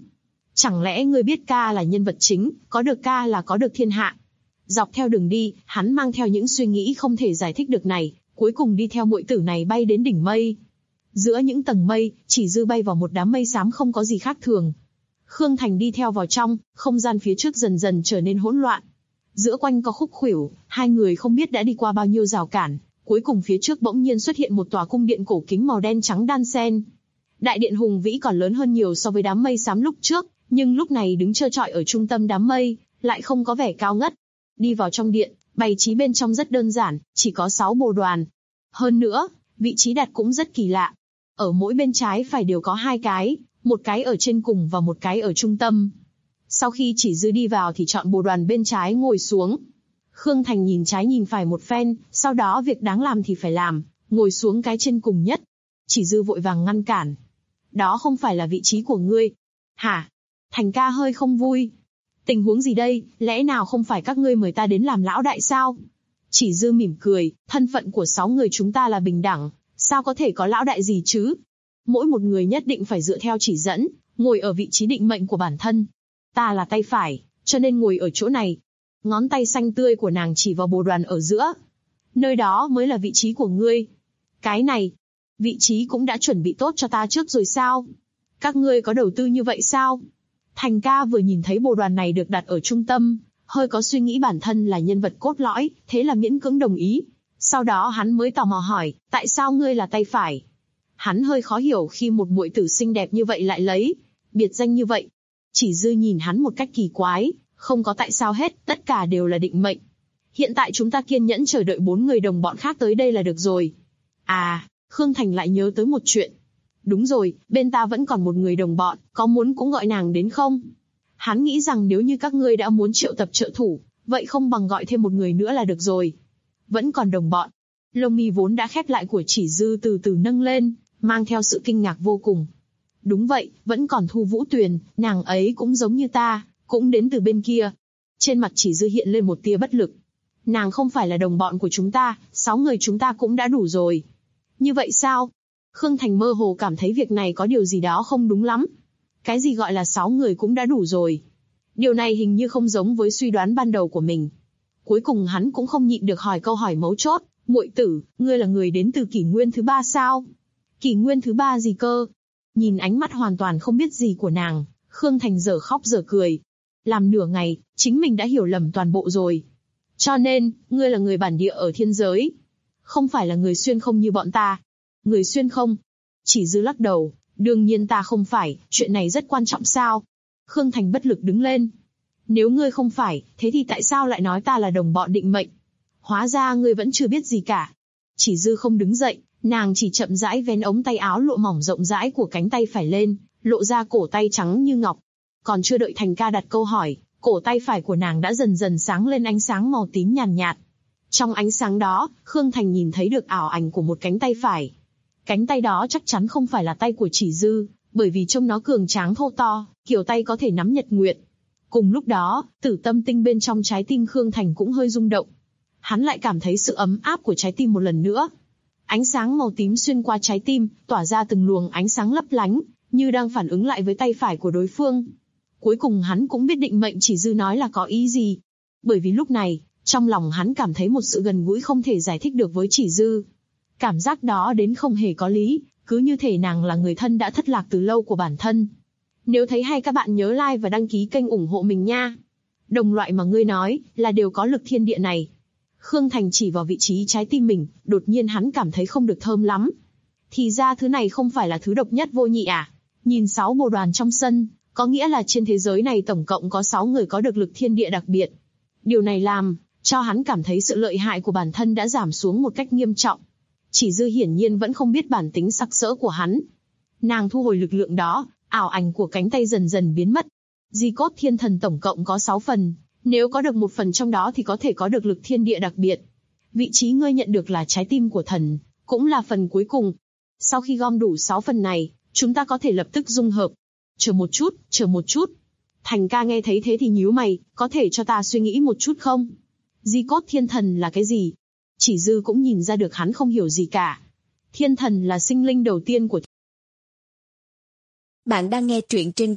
Chẳng lẽ ngươi biết ca là nhân vật chính, có được ca là có được thiên hạ. Dọc theo đường đi, hắn mang theo những suy nghĩ không thể giải thích được này, cuối cùng đi theo muội tử này bay đến đỉnh mây. Giữa những tầng mây, Chỉ Dư bay vào một đám mây xám không có gì khác thường. Khương Thành đi theo vào trong, không gian phía trước dần dần trở nên hỗn loạn. Giữa quanh có khúc khuỷu, hai người không biết đã đi qua bao nhiêu rào cản, cuối cùng phía trước bỗng nhiên xuất hiện một tòa cung điện cổ kính màu đen trắng đan xen. Đại điện hùng vĩ còn lớn hơn nhiều so với đám mây xám lúc trước, nhưng lúc này đứng trơ trọi ở trung tâm đám mây, lại không có vẻ cao ngất. Đi vào trong điện, bày trí bên trong rất đơn giản, chỉ có 6 bồ đoàn. Hơn nữa, vị trí đặt cũng rất kỳ lạ. Ở mỗi bên trái phải đều có 2 cái, một cái ở trên cùng và một cái ở trung tâm. Sau khi Chỉ Dư đi vào thì chọn bồ đoàn bên trái ngồi xuống. Khương Thành nhìn trái nhìn phải một phen, sau đó việc đáng làm thì phải làm, ngồi xuống cái trên cùng nhất. Chỉ Dư vội vàng ngăn cản. Đó không phải là vị trí của ngươi. Hả? Thành ca hơi không vui. Tình huống gì đây, lẽ nào không phải các ngươi mời ta đến làm lão đại sao? Chỉ Dư mỉm cười, thân phận của 6 người chúng ta là bình đẳng, sao có thể có lão đại gì chứ? Mỗi một người nhất định phải dựa theo chỉ dẫn, ngồi ở vị trí định mệnh của bản thân. Ta là tay phải, cho nên ngồi ở chỗ này. Ngón tay xanh tươi của nàng chỉ vào bồ đoàn ở giữa. Nơi đó mới là vị trí của ngươi. Cái này, vị trí cũng đã chuẩn bị tốt cho ta trước rồi sao? Các ngươi có đầu tư như vậy sao? Thành ca vừa nhìn thấy bồ đoàn này được đặt ở trung tâm, hơi có suy nghĩ bản thân là nhân vật cốt lõi, thế là miễn cưỡng đồng ý. Sau đó hắn mới tò mò hỏi, tại sao ngươi là tay phải? Hắn hơi khó hiểu khi một muội tử xinh đẹp như vậy lại lấy biệt danh như vậy. Chỉ Dư nhìn hắn một cách kỳ quái, không có tại sao hết, tất cả đều là định mệnh. Hiện tại chúng ta kiên nhẫn chờ đợi 4 người đồng bọn khác tới đây là được rồi. À, Khương Thành lại nhớ tới một chuyện. Đúng rồi, bên ta vẫn còn một người đồng bọn, có muốn cũng gọi nàng đến không? Hắn nghĩ rằng nếu như các ngươi đã muốn triệu tập trợ thủ, vậy không bằng gọi thêm một người nữa là được rồi. Vẫn còn đồng bọn. Lông mi vốn đã khép lại của Chỉ Dư từ từ nâng lên, mang theo sự kinh ngạc vô cùng. Đúng vậy, vẫn còn Thu Vũ Tuyền, nàng ấy cũng giống như ta, cũng đến từ bên kia. Trên mặt Chỉ Dư hiện lên một tia bất lực. Nàng không phải là đồng bọn của chúng ta, 6 người chúng ta cũng đã đủ rồi. Như vậy sao? Khương Thành mơ hồ cảm thấy việc này có điều gì đó không đúng lắm. Cái gì gọi là 6 người cũng đã đủ rồi? Điều này hình như không giống với suy đoán ban đầu của mình. Cuối cùng hắn cũng không nhịn được hỏi câu hỏi mấu chốt, muội tử, ngươi là người đến từ kỷ nguyên thứ 3 sao? Kỷ nguyên thứ 3 gì cơ? Nhìn ánh mắt hoàn toàn không biết gì của nàng, Khương Thành dở khóc dở cười. Làm nửa ngày, chính mình đã hiểu lầm toàn bộ rồi. Cho nên, ngươi là người bản địa ở thiên giới. Không phải là người xuyên không như bọn ta. Người xuyên không? Chỉ Dư lắc đầu, đương nhiên ta không phải, chuyện này rất quan trọng sao? Khương Thành bất lực đứng lên. Nếu ngươi không phải, thế thì tại sao lại nói ta là đồng bọn định mệnh? Hóa ra ngươi vẫn chưa biết gì cả. Chỉ Dư không đứng dậy, nàng chỉ chậm rãi vén ống tay áo lụa mỏng rộng rãi của cánh tay phải lên, lộ ra cổ tay trắng như ngọc. Còn chưa đợi Thành ca đặt câu hỏi, cổ tay phải của nàng đã dần dần sáng lên ánh sáng màu tím nhàn nhạt. Trong ánh sáng đó, Khương Thành nhìn thấy được ảo ảnh của một cánh tay phải. Cánh tay đó chắc chắn không phải là tay của Chỉ Dư, bởi vì trông nó cường tráng thô to, kiểu tay có thể nắm nhật nguyệt. Cùng lúc đó, tử tâm tinh bên trong trái tim Khương Thành cũng hơi rung động. Hắn lại cảm thấy sự ấm áp của trái tim một lần nữa. Ánh sáng màu tím xuyên qua trái tim, tỏa ra từng luồng ánh sáng lấp lánh, như đang phản ứng lại với tay phải của đối phương. Cuối cùng hắn cũng biết định mệnh Chỉ Dư nói là có ý gì. Bởi vì lúc này, trong lòng hắn cảm thấy một sự gần gũi không thể giải thích được với Chỉ Dư. Cảm giác đó đến không hề có lý, cứ như thể nàng là người thân đã thất lạc từ lâu của bản thân. Nếu thấy hay các bạn nhớ like và đăng ký kênh ủng hộ mình nha. Đồng loại mà ngươi nói, là đều có lực thiên địa này. Khương Thành chỉ vào vị trí trái tim mình, đột nhiên hắn cảm thấy không được thơm lắm. Thì ra thứ này không phải là thứ độc nhất vô nhị à? Nhìn 6 bồ đoàn trong sân, có nghĩa là trên thế giới này tổng cộng có 6 người có được lực thiên địa đặc biệt. Điều này làm cho hắn cảm thấy sự lợi hại của bản thân đã giảm xuống một cách nghiêm trọng. Chỉ Dư hiển nhiên vẫn không biết bản tính sặc sỡ của hắn. Nàng thu hồi lực lượng đó, ảo ảnh của cánh tay dần dần biến mất. Di cốt thiên thần tổng cộng có 6 phần, nếu có được một phần trong đó thì có thể có được lực thiên địa đặc biệt. Vị trí ngươi nhận được là trái tim của thần, cũng là phần cuối cùng. Sau khi gom đủ 6 phần này, chúng ta có thể lập tức dung hợp. Chờ một chút. Thành ca nghe thấy thế thì nhíu mày, có thể cho ta suy nghĩ một chút không? Di cốt thiên thần là cái gì? Chỉ Dư cũng nhìn ra được hắn không hiểu gì cả. Thiên thần là sinh linh đầu tiên của. Bạn đang nghe truyện trên web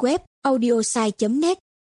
audiosai.net.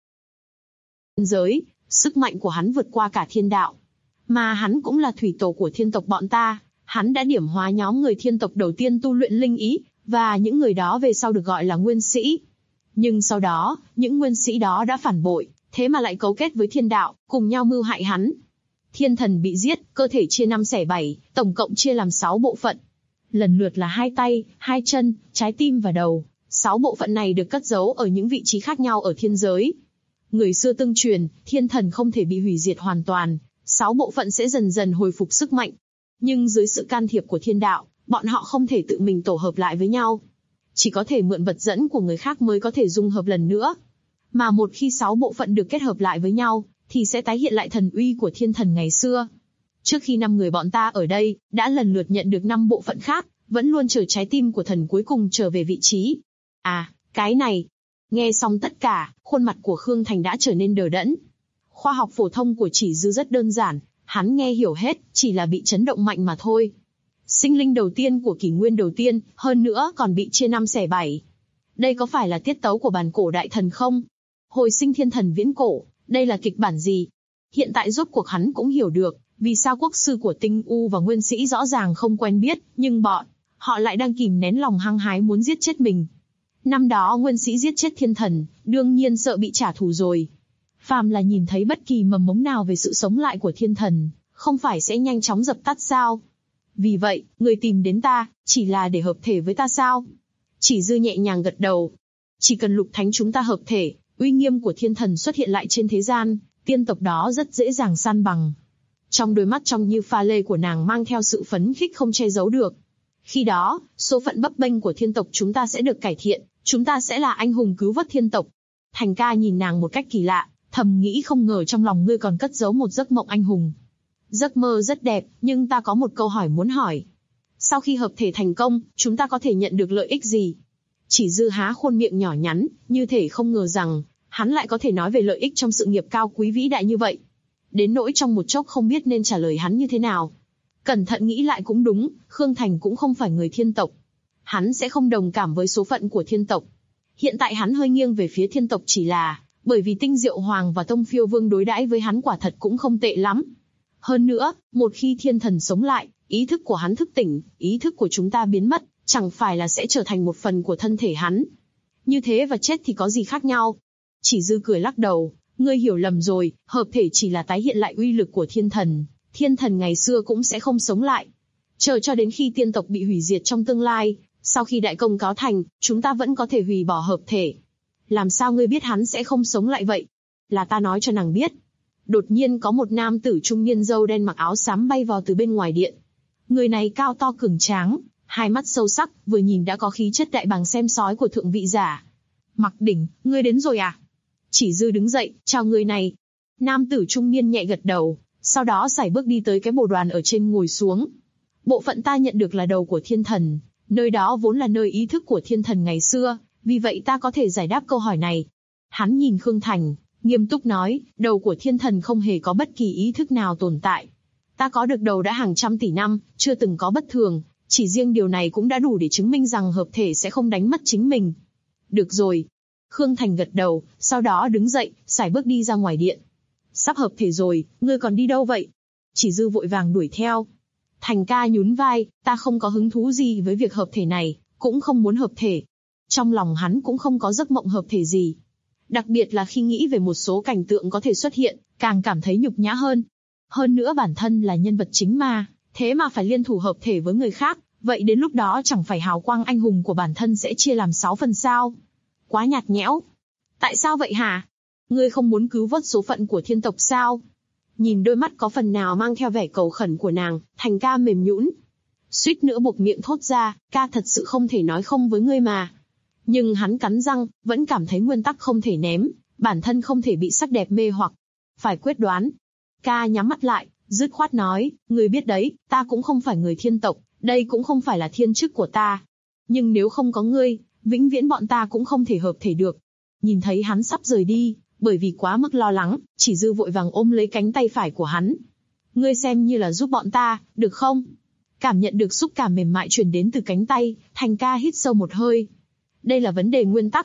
Giới, sức mạnh của hắn vượt qua cả thiên đạo. Mà hắn cũng là thủy tổ của thiên tộc bọn ta, hắn đã điểm hóa nhóm người thiên tộc đầu tiên tu luyện linh ý, và những người đó về sau được gọi là nguyên sĩ. Nhưng sau đó, những nguyên sĩ đó đã phản bội, thế mà lại cấu kết với thiên đạo, cùng nhau mưu hại hắn. Thiên thần bị giết, cơ thể chia 5 xẻ 7, tổng cộng chia làm 6 bộ phận. Lần lượt là 2 tay, 2 chân, trái tim và đầu. 6 bộ phận này được cất giấu ở những vị trí khác nhau ở thiên giới. Người xưa tương truyền, thiên thần không thể bị hủy diệt hoàn toàn, 6 bộ phận sẽ dần dần hồi phục sức mạnh. Nhưng dưới sự can thiệp của thiên đạo, bọn họ không thể tự mình tổ hợp lại với nhau. Chỉ có thể mượn vật dẫn của người khác mới có thể dung hợp lần nữa. Mà một khi 6 bộ phận được kết hợp lại với nhau, thì sẽ tái hiện lại thần uy của thiên thần ngày xưa. Trước khi 5 người bọn ta ở đây, đã lần lượt nhận được 5 bộ phận khác, vẫn luôn chờ trái tim của thần cuối cùng trở về vị trí. À, cái này. Nghe xong tất cả, khuôn mặt của Khương Thành đã trở nên đờ đẫn. Khoa học phổ thông của Chỉ Dư rất đơn giản, hắn nghe hiểu hết, chỉ là bị chấn động mạnh mà thôi. Sinh linh đầu tiên của kỷ nguyên đầu tiên, hơn nữa còn bị chia 5 xẻ 7. Đây có phải là tiết tấu của bản cổ đại thần không? Hồi sinh thiên thần viễn cổ, đây là kịch bản gì? Hiện tại rốt cuộc hắn cũng hiểu được, vì sao quốc sư của Tinh U và Nguyên Sĩ rõ ràng không quen biết, nhưng họ lại đang kìm nén lòng hăng hái muốn giết chết mình. Năm đó Nguyên Sĩ giết chết thiên thần, đương nhiên sợ bị trả thù rồi. Phàm là nhìn thấy bất kỳ mầm mống nào về sự sống lại của thiên thần, không phải sẽ nhanh chóng dập tắt sao? Vì vậy, người tìm đến ta, chỉ là để hợp thể với ta sao? Chỉ Dư nhẹ nhàng gật đầu. Chỉ cần Lục Thánh chúng ta hợp thể, uy nghiêm của thiên thần xuất hiện lại trên thế gian, tiên tộc đó rất dễ dàng san bằng. Trong đôi mắt trong như pha lê của nàng mang theo sự phấn khích không che giấu được. Khi đó, số phận bấp bênh của thiên tộc chúng ta sẽ được cải thiện, chúng ta sẽ là anh hùng cứu vớt thiên tộc. Thành ca nhìn nàng một cách kỳ lạ, thầm nghĩ không ngờ trong lòng ngươi còn cất giấu một giấc mộng anh hùng. Giấc mơ rất đẹp, nhưng ta có một câu hỏi muốn hỏi. Sau khi hợp thể thành công, chúng ta có thể nhận được lợi ích gì? Chỉ Dư há khuôn miệng nhỏ nhắn, như thể không ngờ rằng, hắn lại có thể nói về lợi ích trong sự nghiệp cao quý vĩ đại như vậy. Đến nỗi trong một chốc không biết nên trả lời hắn như thế nào. Cẩn thận nghĩ lại cũng đúng, Khương Thành cũng không phải người thiên tộc. Hắn sẽ không đồng cảm với số phận của thiên tộc. Hiện tại hắn hơi nghiêng về phía thiên tộc chỉ là bởi vì Tinh Diệu Hoàng và Tông Phiêu Vương đối đãi với hắn quả thật cũng không tệ lắm. Hơn nữa, một khi thiên thần sống lại, ý thức của hắn thức tỉnh, ý thức của chúng ta biến mất, chẳng phải là sẽ trở thành một phần của thân thể hắn. Như thế và chết thì có gì khác nhau? Chỉ Dư cười lắc đầu, ngươi hiểu lầm rồi, hợp thể chỉ là tái hiện lại uy lực của thiên thần ngày xưa cũng sẽ không sống lại. Chờ cho đến khi tiên tộc bị hủy diệt trong tương lai, sau khi đại công cáo thành, chúng ta vẫn có thể hủy bỏ hợp thể. Làm sao ngươi biết hắn sẽ không sống lại vậy? Là ta nói cho nàng biết. Đột nhiên có một nam tử trung niên râu đen mặc áo xám bay vào từ bên ngoài điện. Người này cao to cường tráng, hai mắt sâu sắc, vừa nhìn đã có khí chất đại bàng xem sói của thượng vị giả. Mặc Đỉnh, ngươi đến rồi à? Chỉ Dư đứng dậy, chào người này. Nam tử trung niên nhẹ gật đầu, sau đó sải bước đi tới cái bồ đoàn ở trên ngồi xuống. Bộ phận ta nhận được là đầu của thiên thần, nơi đó vốn là nơi ý thức của thiên thần ngày xưa, vì vậy ta có thể giải đáp câu hỏi này. Hắn nhìn Khương Thành, nghiêm túc nói, đầu của thiên thần không hề có bất kỳ ý thức nào tồn tại. Ta có được đầu đã hàng trăm tỷ năm, chưa từng có bất thường, chỉ riêng điều này cũng đã đủ để chứng minh rằng hợp thể sẽ không đánh mất chính mình. Được rồi. Khương Thành gật đầu, sau đó đứng dậy, sải bước đi ra ngoài điện. Sắp hợp thể rồi, ngươi còn đi đâu vậy? Chỉ Dư vội vàng đuổi theo. Thành ca nhún vai, ta không có hứng thú gì với việc hợp thể này, cũng không muốn hợp thể. Trong lòng hắn cũng không có giấc mộng hợp thể gì. Đặc biệt là khi nghĩ về một số cảnh tượng có thể xuất hiện, càng cảm thấy nhục nhã hơn. Hơn nữa bản thân là nhân vật chính mà, thế mà phải liên thủ hợp thể với người khác, vậy đến lúc đó chẳng phải hào quang anh hùng của bản thân sẽ chia làm 6 phần sao? Quá nhạt nhẽo. Tại sao vậy hả? Ngươi không muốn cứu vớt số phận của thiên tộc sao? Nhìn đôi mắt có phần nào mang theo vẻ cầu khẩn của nàng, Thành ca mềm nhũn, suýt nữa buộc miệng thốt ra, ca thật sự không thể nói không với ngươi mà. Nhưng hắn cắn răng, vẫn cảm thấy nguyên tắc không thể ném, bản thân không thể bị sắc đẹp mê hoặc. Phải quyết đoán. Ca nhắm mắt lại, dứt khoát nói, ngươi biết đấy, ta cũng không phải người thiên tộc, đây cũng không phải là thiên chức của ta. Nhưng nếu không có ngươi, vĩnh viễn bọn ta cũng không thể hợp thể được. Nhìn thấy hắn sắp rời đi, bởi vì quá mức lo lắng, Chỉ Dư vội vàng ôm lấy cánh tay phải của hắn. Ngươi xem như là giúp bọn ta, được không? Cảm nhận được xúc cảm mềm mại truyền đến từ cánh tay, Thành ca hít sâu một hơi. Đây là vấn đề nguyên tắc.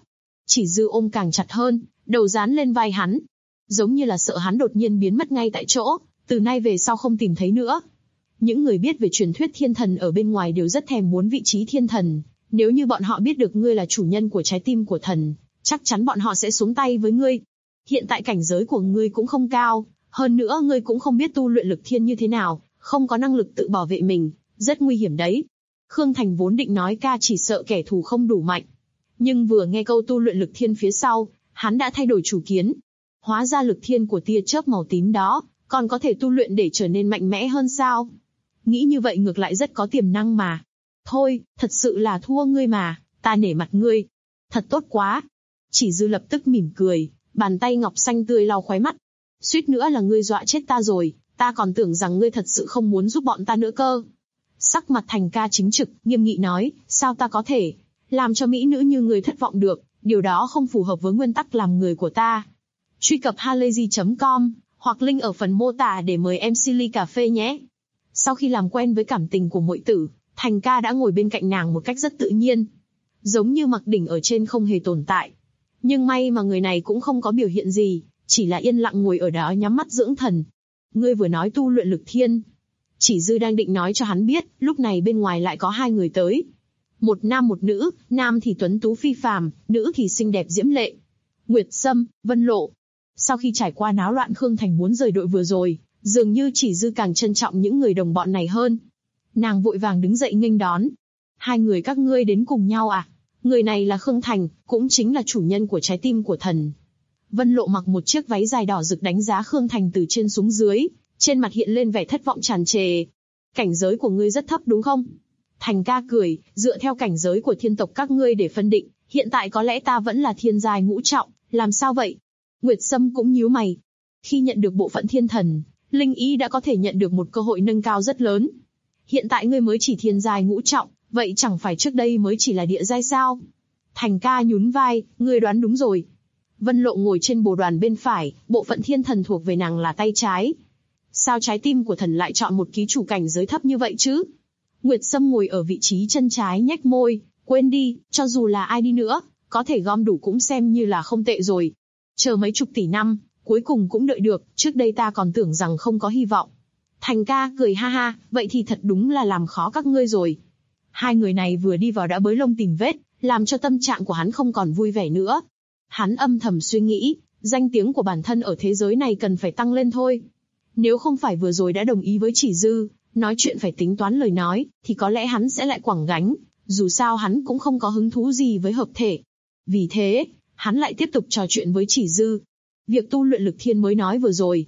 Chỉ Dư ôm càng chặt hơn, đầu dán lên vai hắn. Giống như là sợ hắn đột nhiên biến mất ngay tại chỗ, từ nay về sau không tìm thấy nữa. Những người biết về truyền thuyết thiên thần ở bên ngoài đều rất thèm muốn vị trí thiên thần. Nếu như bọn họ biết được ngươi là chủ nhân của trái tim của thần, chắc chắn bọn họ sẽ xuống tay với ngươi. Hiện tại cảnh giới của ngươi cũng không cao, hơn nữa ngươi cũng không biết tu luyện lực thiên như thế nào, không có năng lực tự bảo vệ mình, rất nguy hiểm đấy. Khương Thành vốn định nói ca chỉ sợ kẻ thù không đủ mạnh. Nhưng vừa nghe câu tu luyện lực thiên phía sau, hắn đã thay đổi chủ kiến. Hóa ra lực thiên của tia chớp màu tím đó, còn có thể tu luyện để trở nên mạnh mẽ hơn sao? Nghĩ như vậy ngược lại rất có tiềm năng mà. Thôi, thật sự là thua ngươi mà, ta nể mặt ngươi. Thật tốt quá. Chỉ Dư lập tức mỉm cười, bàn tay ngọc xanh tươi lau khóe mắt. Suýt nữa là ngươi dọa chết ta rồi, ta còn tưởng rằng ngươi thật sự không muốn giúp bọn ta nữa cơ. Sắc mặt Thành ca chính trực, nghiêm nghị nói, sao ta có thể làm cho mỹ nữ như ngươi thất vọng được, điều đó không phù hợp với nguyên tắc làm người của ta. Truy cập halayzi.com, hoặc link ở phần mô tả để mời MC ly cà phê nhé. Sau khi làm quen với cảm tình của muội tử, Thành ca đã ngồi bên cạnh nàng một cách rất tự nhiên. Giống như Mặc Đỉnh ở trên không hề tồn tại. Nhưng may mà người này cũng không có biểu hiện gì, chỉ là yên lặng ngồi ở đó nhắm mắt dưỡng thần. Ngươi vừa nói tu luyện lực thiên. Chỉ Dư đang định nói cho hắn biết, lúc này bên ngoài lại có hai người tới. Một nam một nữ, nam thì tuấn tú phi phàm, nữ thì xinh đẹp diễm lệ. Nguyệt Sâm, Vân Lộ. Sau khi trải qua náo loạn Khương Thành muốn rời đội vừa rồi, dường như Chỉ Dư càng trân trọng những người đồng bọn này hơn. Nàng vội vàng đứng dậy nghênh đón. Hai người các ngươi đến cùng nhau à? Người này là Khương Thành, cũng chính là chủ nhân của trái tim của thần. Vân Lộ mặc một chiếc váy dài đỏ rực đánh giá Khương Thành từ trên xuống dưới, trên mặt hiện lên vẻ thất vọng tràn trề. Cảnh giới của ngươi rất thấp đúng không? Thành ca cười, dựa theo cảnh giới của thiên tộc các ngươi để phân định, hiện tại có lẽ ta vẫn là thiên giai ngũ trọng, làm sao vậy? Nguyệt Sâm cũng nhíu mày. Khi nhận được bộ phận thiên thần, Linh Ý đã có thể nhận được một cơ hội nâng cao rất lớn. Hiện tại ngươi mới chỉ thiên giai ngũ trọng, vậy chẳng phải trước đây mới chỉ là địa giai sao? Thành ca nhún vai, ngươi đoán đúng rồi. Vân Lộ ngồi trên bồ đoàn bên phải, bộ phận thiên thần thuộc về nàng là tay trái. Sao trái tim của thần lại chọn một ký chủ cảnh giới thấp như vậy chứ? Nguyệt Sâm ngồi ở vị trí chân trái nhếch môi, quên đi, cho dù là ai đi nữa, có thể gom đủ cũng xem như là không tệ rồi. Chờ mấy chục tỷ năm, cuối cùng cũng đợi được, trước đây ta còn tưởng rằng không có hy vọng. Thành ca cười ha ha, vậy thì thật đúng là làm khó các ngươi rồi. Hai người này vừa đi vào đã bới lông tìm vết, làm cho tâm trạng của hắn không còn vui vẻ nữa. Hắn âm thầm suy nghĩ, danh tiếng của bản thân ở thế giới này cần phải tăng lên thôi. Nếu không phải vừa rồi đã đồng ý với Chỉ Dư, nói chuyện phải tính toán lời nói, thì có lẽ hắn sẽ lại quẳng gánh, dù sao hắn cũng không có hứng thú gì với hợp thể. Vì thế, hắn lại tiếp tục trò chuyện với Chỉ Dư. Việc tu luyện lực thiên mới nói vừa rồi.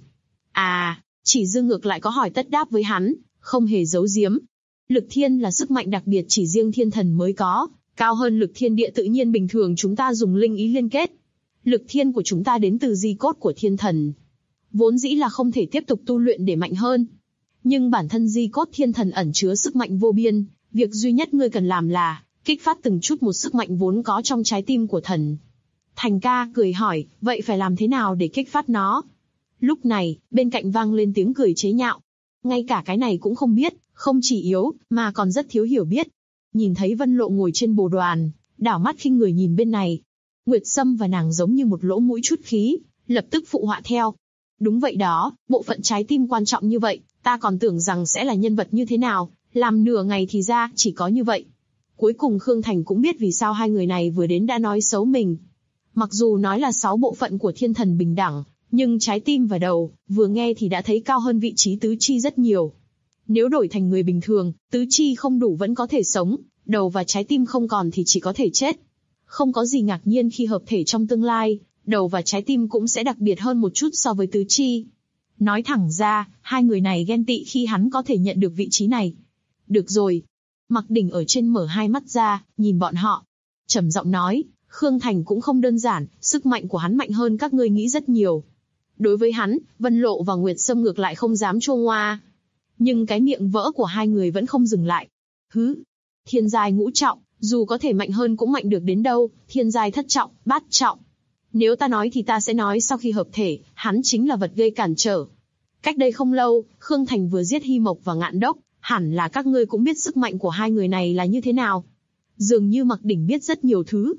Chỉ Dư ngược lại có hỏi tất đáp với hắn, không hề giấu giếm. Lực thiên là sức mạnh đặc biệt chỉ riêng thiên thần mới có, cao hơn lực thiên địa tự nhiên bình thường chúng ta dùng linh ý liên kết. Lực thiên của chúng ta đến từ di cốt của thiên thần. Vốn dĩ là không thể tiếp tục tu luyện để mạnh hơn. Nhưng bản thân di cốt thiên thần ẩn chứa sức mạnh vô biên, việc duy nhất ngươi cần làm là kích phát từng chút một sức mạnh vốn có trong trái tim của thần. Thành ca cười hỏi, vậy phải làm thế nào để kích phát nó? Lúc này, bên cạnh vang lên tiếng cười chế nhạo. Ngay cả cái này cũng không biết, không chỉ yếu, mà còn rất thiếu hiểu biết. Nhìn thấy Vân Lộ ngồi trên bồ đoàn, đảo mắt khinh người nhìn bên này. Nguyệt Sâm và nàng giống như một lỗ mũi chút khí, lập tức phụ họa theo. Đúng vậy đó, bộ phận trái tim quan trọng như vậy, ta còn tưởng rằng sẽ là nhân vật như thế nào, làm nửa ngày thì ra chỉ có như vậy. Cuối cùng Khương Thành cũng biết vì sao hai người này vừa đến đã nói xấu mình. Mặc dù nói là 6 bộ phận của thiên thần bình đẳng, nhưng trái tim và đầu, vừa nghe thì đã thấy cao hơn vị trí tứ chi rất nhiều. Nếu đổi thành người bình thường, tứ chi không đủ vẫn có thể sống, đầu và trái tim không còn thì chỉ có thể chết. Không có gì ngạc nhiên khi hợp thể trong tương lai, đầu và trái tim cũng sẽ đặc biệt hơn một chút so với tứ chi. Nói thẳng ra, hai người này ghen tị khi hắn có thể nhận được vị trí này. Được rồi. Mặc Đỉnh ở trên mở hai mắt ra, nhìn bọn họ. Trầm giọng nói, Khương Thành cũng không đơn giản, sức mạnh của hắn mạnh hơn các ngươi nghĩ rất nhiều. Đối với hắn, Vân Lộ và Nguyệt Sâm ngược lại không dám chua ngoa. Nhưng cái miệng vỡ của hai người vẫn không dừng lại. Thiên giai ngũ trọng, dù có thể mạnh hơn cũng mạnh được đến đâu, thiên giai thất trọng, bát trọng. Nếu ta nói thì ta sẽ nói sau khi hợp thể, hắn chính là vật gây cản trở. Cách đây không lâu, Khương Thành vừa giết Hy Mộc và Ngạn Đốc, hẳn là các ngươi cũng biết sức mạnh của hai người này là như thế nào. Dường như Mặc Đỉnh biết rất nhiều thứ.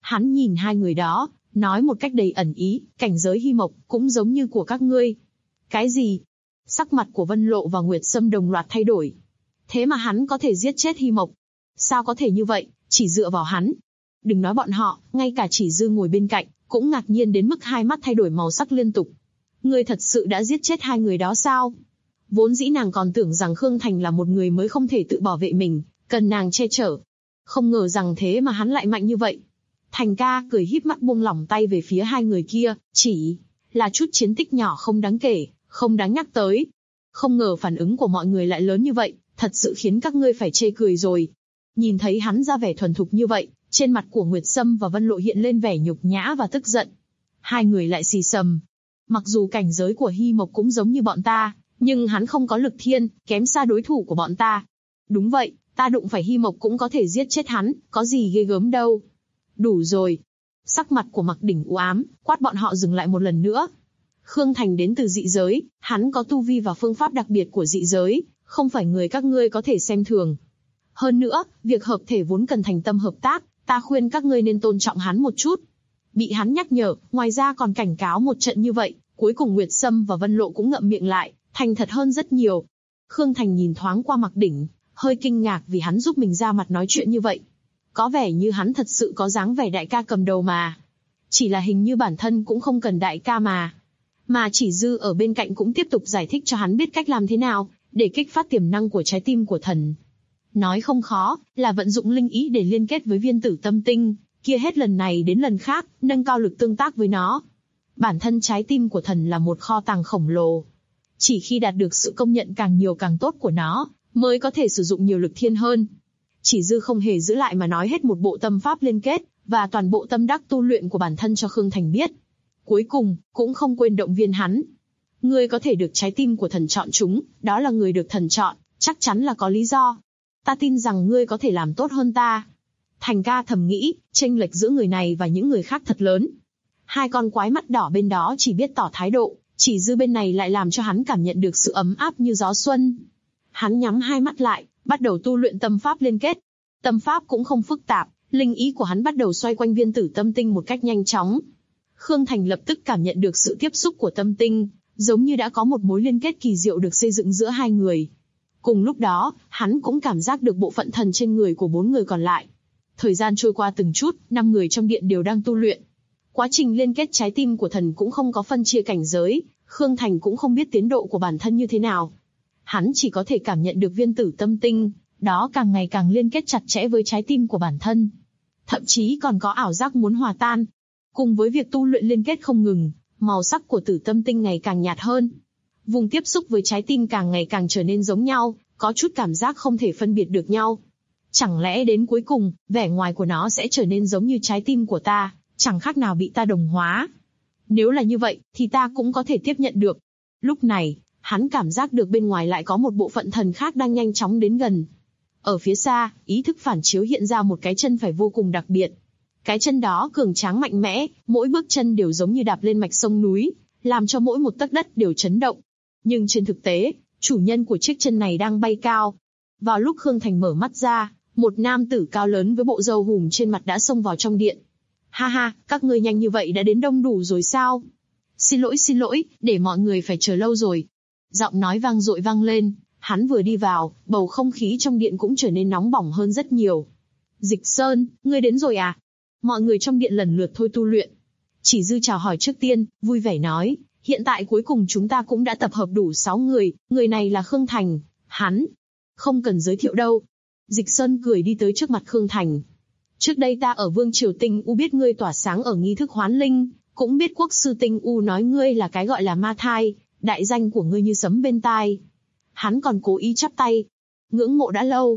Hắn nhìn hai người đó, nói một cách đầy ẩn ý, cảnh giới Hy Mộc cũng giống như của các ngươi. Cái gì? Sắc mặt của Vân Lộ và Nguyệt Sâm đồng loạt thay đổi. Thế mà hắn có thể giết chết Hy Mộc. Sao có thể như vậy, chỉ dựa vào hắn? Đừng nói bọn họ, ngay cả Chỉ Dư ngồi bên cạnh, cũng ngạc nhiên đến mức hai mắt thay đổi màu sắc liên tục. Ngươi thật sự đã giết chết hai người đó sao? Vốn dĩ nàng còn tưởng rằng Khương Thành là một người mới không thể tự bảo vệ mình, cần nàng che chở. Không ngờ rằng thế mà hắn lại mạnh như vậy. Thành ca cười híp mắt buông lỏng tay về phía hai người kia, chỉ là chút chiến tích nhỏ không đáng kể, không đáng nhắc tới. Không ngờ phản ứng của mọi người lại lớn như vậy, thật sự khiến các ngươi phải chê cười rồi. Nhìn thấy hắn ra vẻ thuần thục như vậy, trên mặt của Nguyệt Sâm và Vân Lộ hiện lên vẻ nhục nhã và tức giận. Hai người lại xì xầm. Mặc dù cảnh giới của Hy Mộc cũng giống như bọn ta, nhưng hắn không có lực thiên, kém xa đối thủ của bọn ta. Đúng vậy, ta đụng phải Hy Mộc cũng có thể giết chết hắn, có gì ghê gớm đâu. Đủ rồi. Sắc mặt của Mặc Đỉnh u ám, quát bọn họ dừng lại một lần nữa. Khương Thành đến từ dị giới, hắn có tu vi và phương pháp đặc biệt của dị giới, không phải người các ngươi có thể xem thường. Hơn nữa, việc hợp thể vốn cần thành tâm hợp tác, ta khuyên các ngươi nên tôn trọng hắn một chút. Bị hắn nhắc nhở, ngoài ra còn cảnh cáo một trận như vậy, cuối cùng Nguyệt Sâm và Vân Lộ cũng ngậm miệng lại, thành thật hơn rất nhiều. Khương Thành nhìn thoáng qua Mặc Đỉnh, hơi kinh ngạc vì hắn giúp mình ra mặt nói chuyện như vậy. Có vẻ như hắn thật sự có dáng vẻ đại ca cầm đầu mà. Chỉ là hình như bản thân cũng không cần đại ca mà. Mà Chỉ Dư ở bên cạnh cũng tiếp tục giải thích cho hắn biết cách làm thế nào, để kích phát tiềm năng của trái tim của thần. Nói không khó, là vận dụng linh ý để liên kết với viên tử tâm tinh, kia hết lần này đến lần khác, nâng cao lực tương tác với nó. Bản thân trái tim của thần là một kho tàng khổng lồ. Chỉ khi đạt được sự công nhận càng nhiều càng tốt của nó, mới có thể sử dụng nhiều lực thiên hơn. Chỉ Dư không hề giữ lại mà nói hết một bộ tâm pháp liên kết, và toàn bộ tâm đắc tu luyện của bản thân cho Khương Thành biết. Cuối cùng, cũng không quên động viên hắn. Ngươi có thể được trái tim của thần chọn chúng, đó là người được thần chọn, chắc chắn là có lý do. Ta tin rằng ngươi có thể làm tốt hơn ta. Thành ca thầm nghĩ, chênh lệch giữa người này và những người khác thật lớn. Hai con quái mắt đỏ bên đó chỉ biết tỏ thái độ, Chỉ Dư bên này lại làm cho hắn cảm nhận được sự ấm áp như gió xuân. Hắn nhắm hai mắt lại, bắt đầu tu luyện tâm pháp liên kết. Tâm pháp cũng không phức tạp, linh ý của hắn bắt đầu xoay quanh viên tử tâm tinh một cách nhanh chóng. Khương Thành lập tức cảm nhận được sự tiếp xúc của tâm tinh, giống như đã có một mối liên kết kỳ diệu được xây dựng giữa hai người. Cùng lúc đó, hắn cũng cảm giác được bộ phận thần trên người của 4 người còn lại. Thời gian trôi qua từng chút, 5 người trong điện đều đang tu luyện. Quá trình liên kết trái tim của thần cũng không có phân chia cảnh giới, Khương Thành cũng không biết tiến độ của bản thân như thế nào. Hắn chỉ có thể cảm nhận được viên tử tâm tinh, đó càng ngày càng liên kết chặt chẽ với trái tim của bản thân. Thậm chí còn có ảo giác muốn hòa tan. Cùng với việc tu luyện liên kết không ngừng, màu sắc của tử tâm tinh ngày càng nhạt hơn. Vùng tiếp xúc với trái tim càng ngày càng trở nên giống nhau, có chút cảm giác không thể phân biệt được nhau. Chẳng lẽ đến cuối cùng, vẻ ngoài của nó sẽ trở nên giống như trái tim của ta, chẳng khác nào bị ta đồng hóa. Nếu là như vậy, thì ta cũng có thể tiếp nhận được. Lúc này, hắn cảm giác được bên ngoài lại có một bộ phận thần khác đang nhanh chóng đến gần. Ở phía xa, ý thức phản chiếu hiện ra một cái chân phải vô cùng đặc biệt. Cái chân đó cường tráng mạnh mẽ, mỗi bước chân đều giống như đạp lên mạch sông núi, làm cho mỗi một tấc đất đều chấn động. Nhưng trên thực tế, chủ nhân của chiếc chân này đang bay cao. Vào lúc Khương Thành mở mắt ra, một nam tử cao lớn với bộ râu hùm trên mặt đã xông vào trong điện. Ha ha, các ngươi nhanh như vậy đã đến đông đủ rồi sao? Xin lỗi, để mọi người phải chờ lâu rồi. Giọng nói vang dội vang lên, hắn vừa đi vào, bầu không khí trong điện cũng trở nên nóng bỏng hơn rất nhiều. Dịch Sơn, ngươi đến rồi à? Mọi người trong điện lần lượt thôi tu luyện. Chỉ Dư chào hỏi trước tiên, vui vẻ nói, hiện tại cuối cùng chúng ta cũng đã tập hợp đủ 6 người, người này là Khương Thành, hắn. Không cần giới thiệu đâu. Dịch Sơn cười đi tới trước mặt Khương Thành. Trước đây ta ở Vương Triều Tinh U biết ngươi tỏa sáng ở nghi thức hoán linh, cũng biết Quốc sư Tinh U nói ngươi là cái gọi là ma thai, đại danh của ngươi như sấm bên tai. Hắn còn cố ý chắp tay. Ngưỡng mộ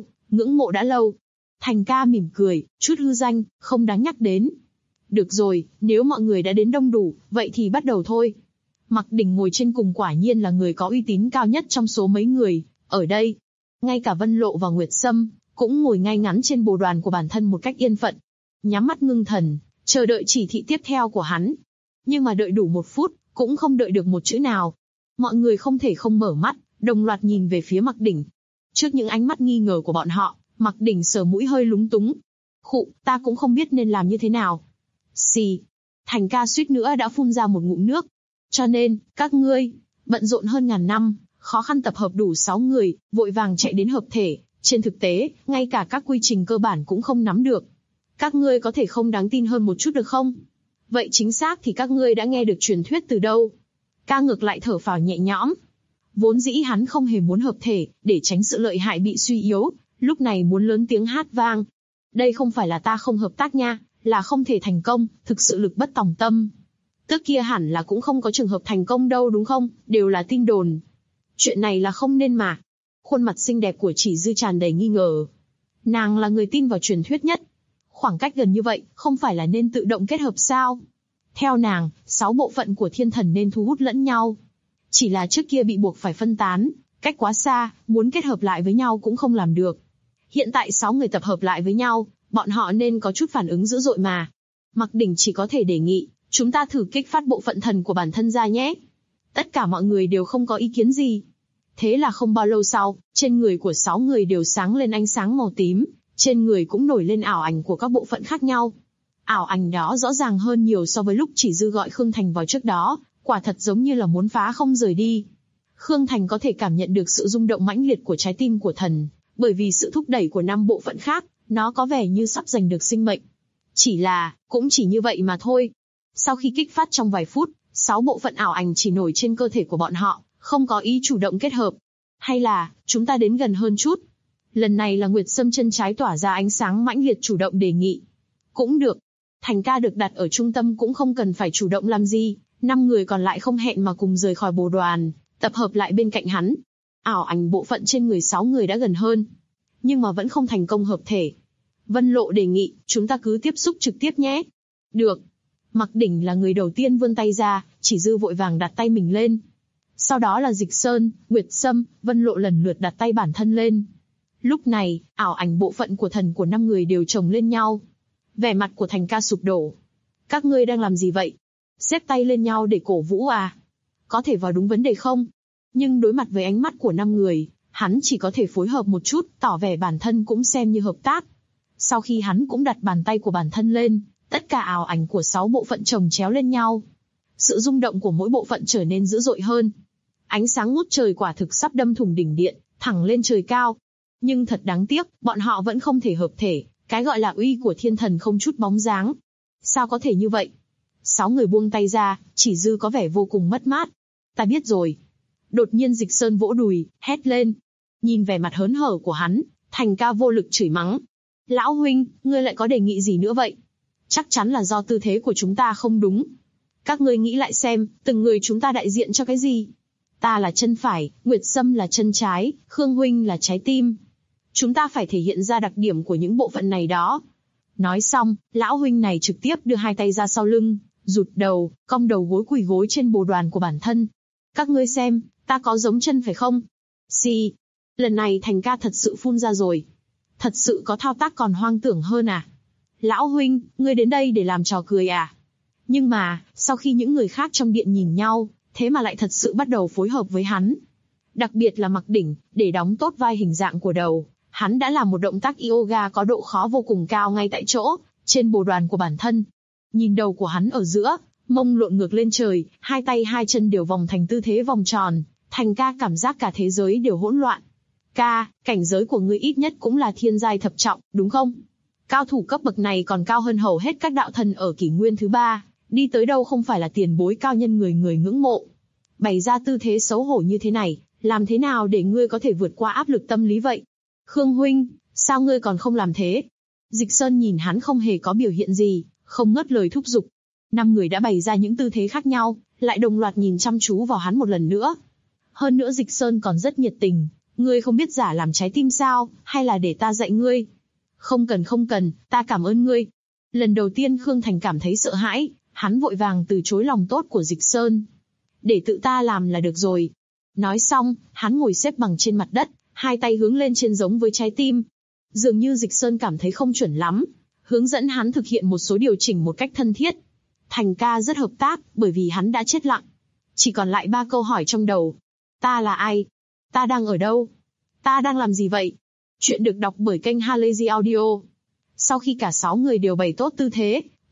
đã lâu. Thành ca mỉm cười, chút hư danh, không đáng nhắc đến. Được rồi, nếu mọi người đã đến đông đủ, vậy thì bắt đầu thôi. Mặc Đỉnh ngồi trên cùng quả nhiên là người có uy tín cao nhất trong số mấy người ở đây. Ngay cả Vân Lộ và Nguyệt Sâm cũng ngồi ngay ngắn trên bồ đoàn của bản thân một cách yên phận, nhắm mắt ngưng thần, chờ đợi chỉ thị tiếp theo của hắn. Nhưng mà đợi đủ 1 phút, cũng không đợi được một chữ nào. Mọi người không thể không mở mắt, đồng loạt nhìn về phía Mặc Đỉnh. Trước những ánh mắt nghi ngờ của bọn họ, Mặc Đỉnh sờ mũi hơi lúng túng. Khụ, ta cũng không biết nên làm như thế nào. Xì. Thành ca suýt nữa đã phun ra một ngụm nước. Cho nên, các ngươi, bận rộn hơn ngàn năm, khó khăn tập hợp đủ 6 người, vội vàng chạy đến hợp thể. Trên thực tế, ngay cả các quy trình cơ bản cũng không nắm được. Các ngươi có thể không đáng tin hơn một chút được không? Vậy chính xác thì các ngươi đã nghe được truyền thuyết từ đâu? Ca ngược lại thở phào nhẹ nhõm. Vốn dĩ hắn không hề muốn hợp thể, để tránh sự lợi hại bị suy yếu, lúc này muốn lớn tiếng hát vang. Đây không phải là ta không hợp tác nha, là không thể thành công, thực sự lực bất tòng tâm. Trước kia hẳn là cũng không có trường hợp thành công đâu đúng không, đều là tin đồn. Chuyện này là không nên mà. Khuôn mặt xinh đẹp của Chỉ Dư tràn đầy nghi ngờ. Nàng là người tin vào truyền thuyết nhất. Khoảng cách gần như vậy, không phải là nên tự động kết hợp sao? Theo nàng, 6 bộ phận của thiên thần nên thu hút lẫn nhau. Chỉ là trước kia bị buộc phải phân tán, cách quá xa, muốn kết hợp lại với nhau cũng không làm được. Hiện tại 6 người tập hợp lại với nhau, bọn họ nên có chút phản ứng dữ dội mà. Mặc Đỉnh chỉ có thể đề nghị, chúng ta thử kích phát bộ phận thần của bản thân ra nhé. Tất cả mọi người đều không có ý kiến gì. Thế là không bao lâu sau, trên người của 6 người đều sáng lên ánh sáng màu tím, trên người cũng nổi lên ảo ảnh của các bộ phận khác nhau. Ảo ảnh đó rõ ràng hơn nhiều so với lúc Chỉ Dư gọi Khương Thành vào trước đó, quả thật giống như là muốn phá không rời đi. Khương Thành có thể cảm nhận được sự rung động mãnh liệt của trái tim của thần, bởi vì sự thúc đẩy của 5 bộ phận khác, nó có vẻ như sắp giành được sinh mệnh. Chỉ là, cũng chỉ như vậy mà thôi. Sau khi kích phát trong vài phút, 6 bộ phận ảo ảnh chỉ nổi trên cơ thể của bọn họ, không có ý chủ động kết hợp. Hay là, chúng ta đến gần hơn chút. Lần này là Nguyệt Sâm chân trái tỏa ra ánh sáng mãnh liệt chủ động đề nghị. Cũng được. Thành ca được đặt ở trung tâm cũng không cần phải chủ động làm gì. 5 người còn lại không hẹn mà cùng rời khỏi bồ đoàn, tập hợp lại bên cạnh hắn. Ảo ảnh bộ phận trên người 6 người đã gần hơn. Nhưng mà vẫn không thành công hợp thể. Vân Lộ đề nghị, chúng ta cứ tiếp xúc trực tiếp nhé. Được. Mặc Đỉnh là người đầu tiên vươn tay ra, Chỉ Dư vội vàng đặt tay mình lên. Sau đó là Dịch Sơn, Nguyệt Sâm, Vân Lộ lần lượt đặt tay bản thân lên. Lúc này, ảo ảnh bộ phận của thần của 5 người đều chồng lên nhau. Vẻ mặt của Thành ca sụp đổ. Các ngươi đang làm gì vậy? Xếp tay lên nhau để cổ vũ à? Có thể vào đúng vấn đề không? Nhưng đối mặt với ánh mắt của 5 người, hắn chỉ có thể phối hợp một chút, tỏ vẻ bản thân cũng xem như hợp tác. Sau khi hắn cũng đặt bàn tay của bản thân lên, tất cả ảo ảnh của 6 bộ phận chồng chéo lên nhau. Sự rung động của mỗi bộ phận trở nên dữ dội hơn. Ánh sáng ngút trời quả thực sắp đâm thủng đỉnh điện, thẳng lên trời cao. Nhưng thật đáng tiếc, bọn họ vẫn không thể hợp thể, cái gọi là uy của thiên thần không chút bóng dáng. Sao có thể như vậy? 6 người buông tay ra, Chỉ Dư có vẻ vô cùng mất mát. Ta biết rồi. Đột nhiên Dịch Sơn vỗ đùi, hét lên. Nhìn vẻ mặt hớn hở của hắn, Thành ca vô lực chửi mắng. Lão huynh, ngươi lại có đề nghị gì nữa vậy? Chắc chắn là do tư thế của chúng ta không đúng. Các ngươi nghĩ lại xem, từng người chúng ta đại diện cho cái gì? Ta là chân phải, Nguyệt Sâm là chân trái, Khương huynh là trái tim. Chúng ta phải thể hiện ra đặc điểm của những bộ phận này đó. Nói xong, lão huynh này trực tiếp đưa 2 tay ra sau lưng, rụt đầu, cong đầu gối quỳ gối trên bồ đoàn của bản thân. Các ngươi xem, ta có giống chân phải không? Xì. Lần này Thành ca thật sự phun ra rồi. Thật sự có thao tác còn hoang tưởng hơn à? Lão huynh, ngươi đến đây để làm trò cười à? Nhưng mà, sau khi những người khác trong điện nhìn nhau, thế mà lại thật sự bắt đầu phối hợp với hắn. Đặc biệt là Mặc Đỉnh, để đóng tốt vai hình dạng của đầu, hắn đã làm một động tác yoga có độ khó vô cùng cao ngay tại chỗ, trên bồ đoàn của bản thân. Nhìn đầu của hắn ở giữa, mông lộn ngược lên trời, 2 tay 2 chân đều vòng thành tư thế vòng tròn, Thành ca cảm giác cả thế giới đều hỗn loạn. Ca, cảnh giới của ngươi ít nhất cũng là thiên giai thập trọng, đúng không? Cao thủ cấp bậc này còn cao hơn hầu hết các đạo thần ở kỷ nguyên thứ 3, đi tới đâu không phải là tiền bối cao nhân người người ngưỡng mộ. Bày ra tư thế xấu hổ như thế này, làm thế nào để ngươi có thể vượt qua áp lực tâm lý vậy? Khương huynh, sao ngươi còn không làm thế? Dịch Sơn nhìn hắn không hề có biểu hiện gì, không ngớt lời thúc giục. 5 người đã bày ra những tư thế khác nhau, lại đồng loạt nhìn chăm chú vào hắn một lần nữa. Hơn nữa Dịch Sơn còn rất nhiệt tình. Ngươi không biết giả làm trái tim sao, hay là để ta dạy ngươi? Không cần, ta cảm ơn ngươi. Lần đầu tiên Khương Thành cảm thấy sợ hãi, hắn vội vàng từ chối lòng tốt của Dịch Sơn. Để tự ta làm là được rồi. Nói xong, hắn ngồi xếp bằng trên mặt đất, 2 tay hướng lên trên giống với trái tim. Dường như Dịch Sơn cảm thấy không chuẩn lắm, hướng dẫn hắn thực hiện một số điều chỉnh một cách thân thiết. Thành ca rất hợp tác, bởi vì hắn đã chết lặng. Chỉ còn lại 3 câu hỏi trong đầu. Ta là ai? Ta đang ở đâu? Ta đang làm gì vậy? Chuyện được đọc bởi kênh Halazy Audio. Sau khi cả 6 người đều bày tốt tư thế,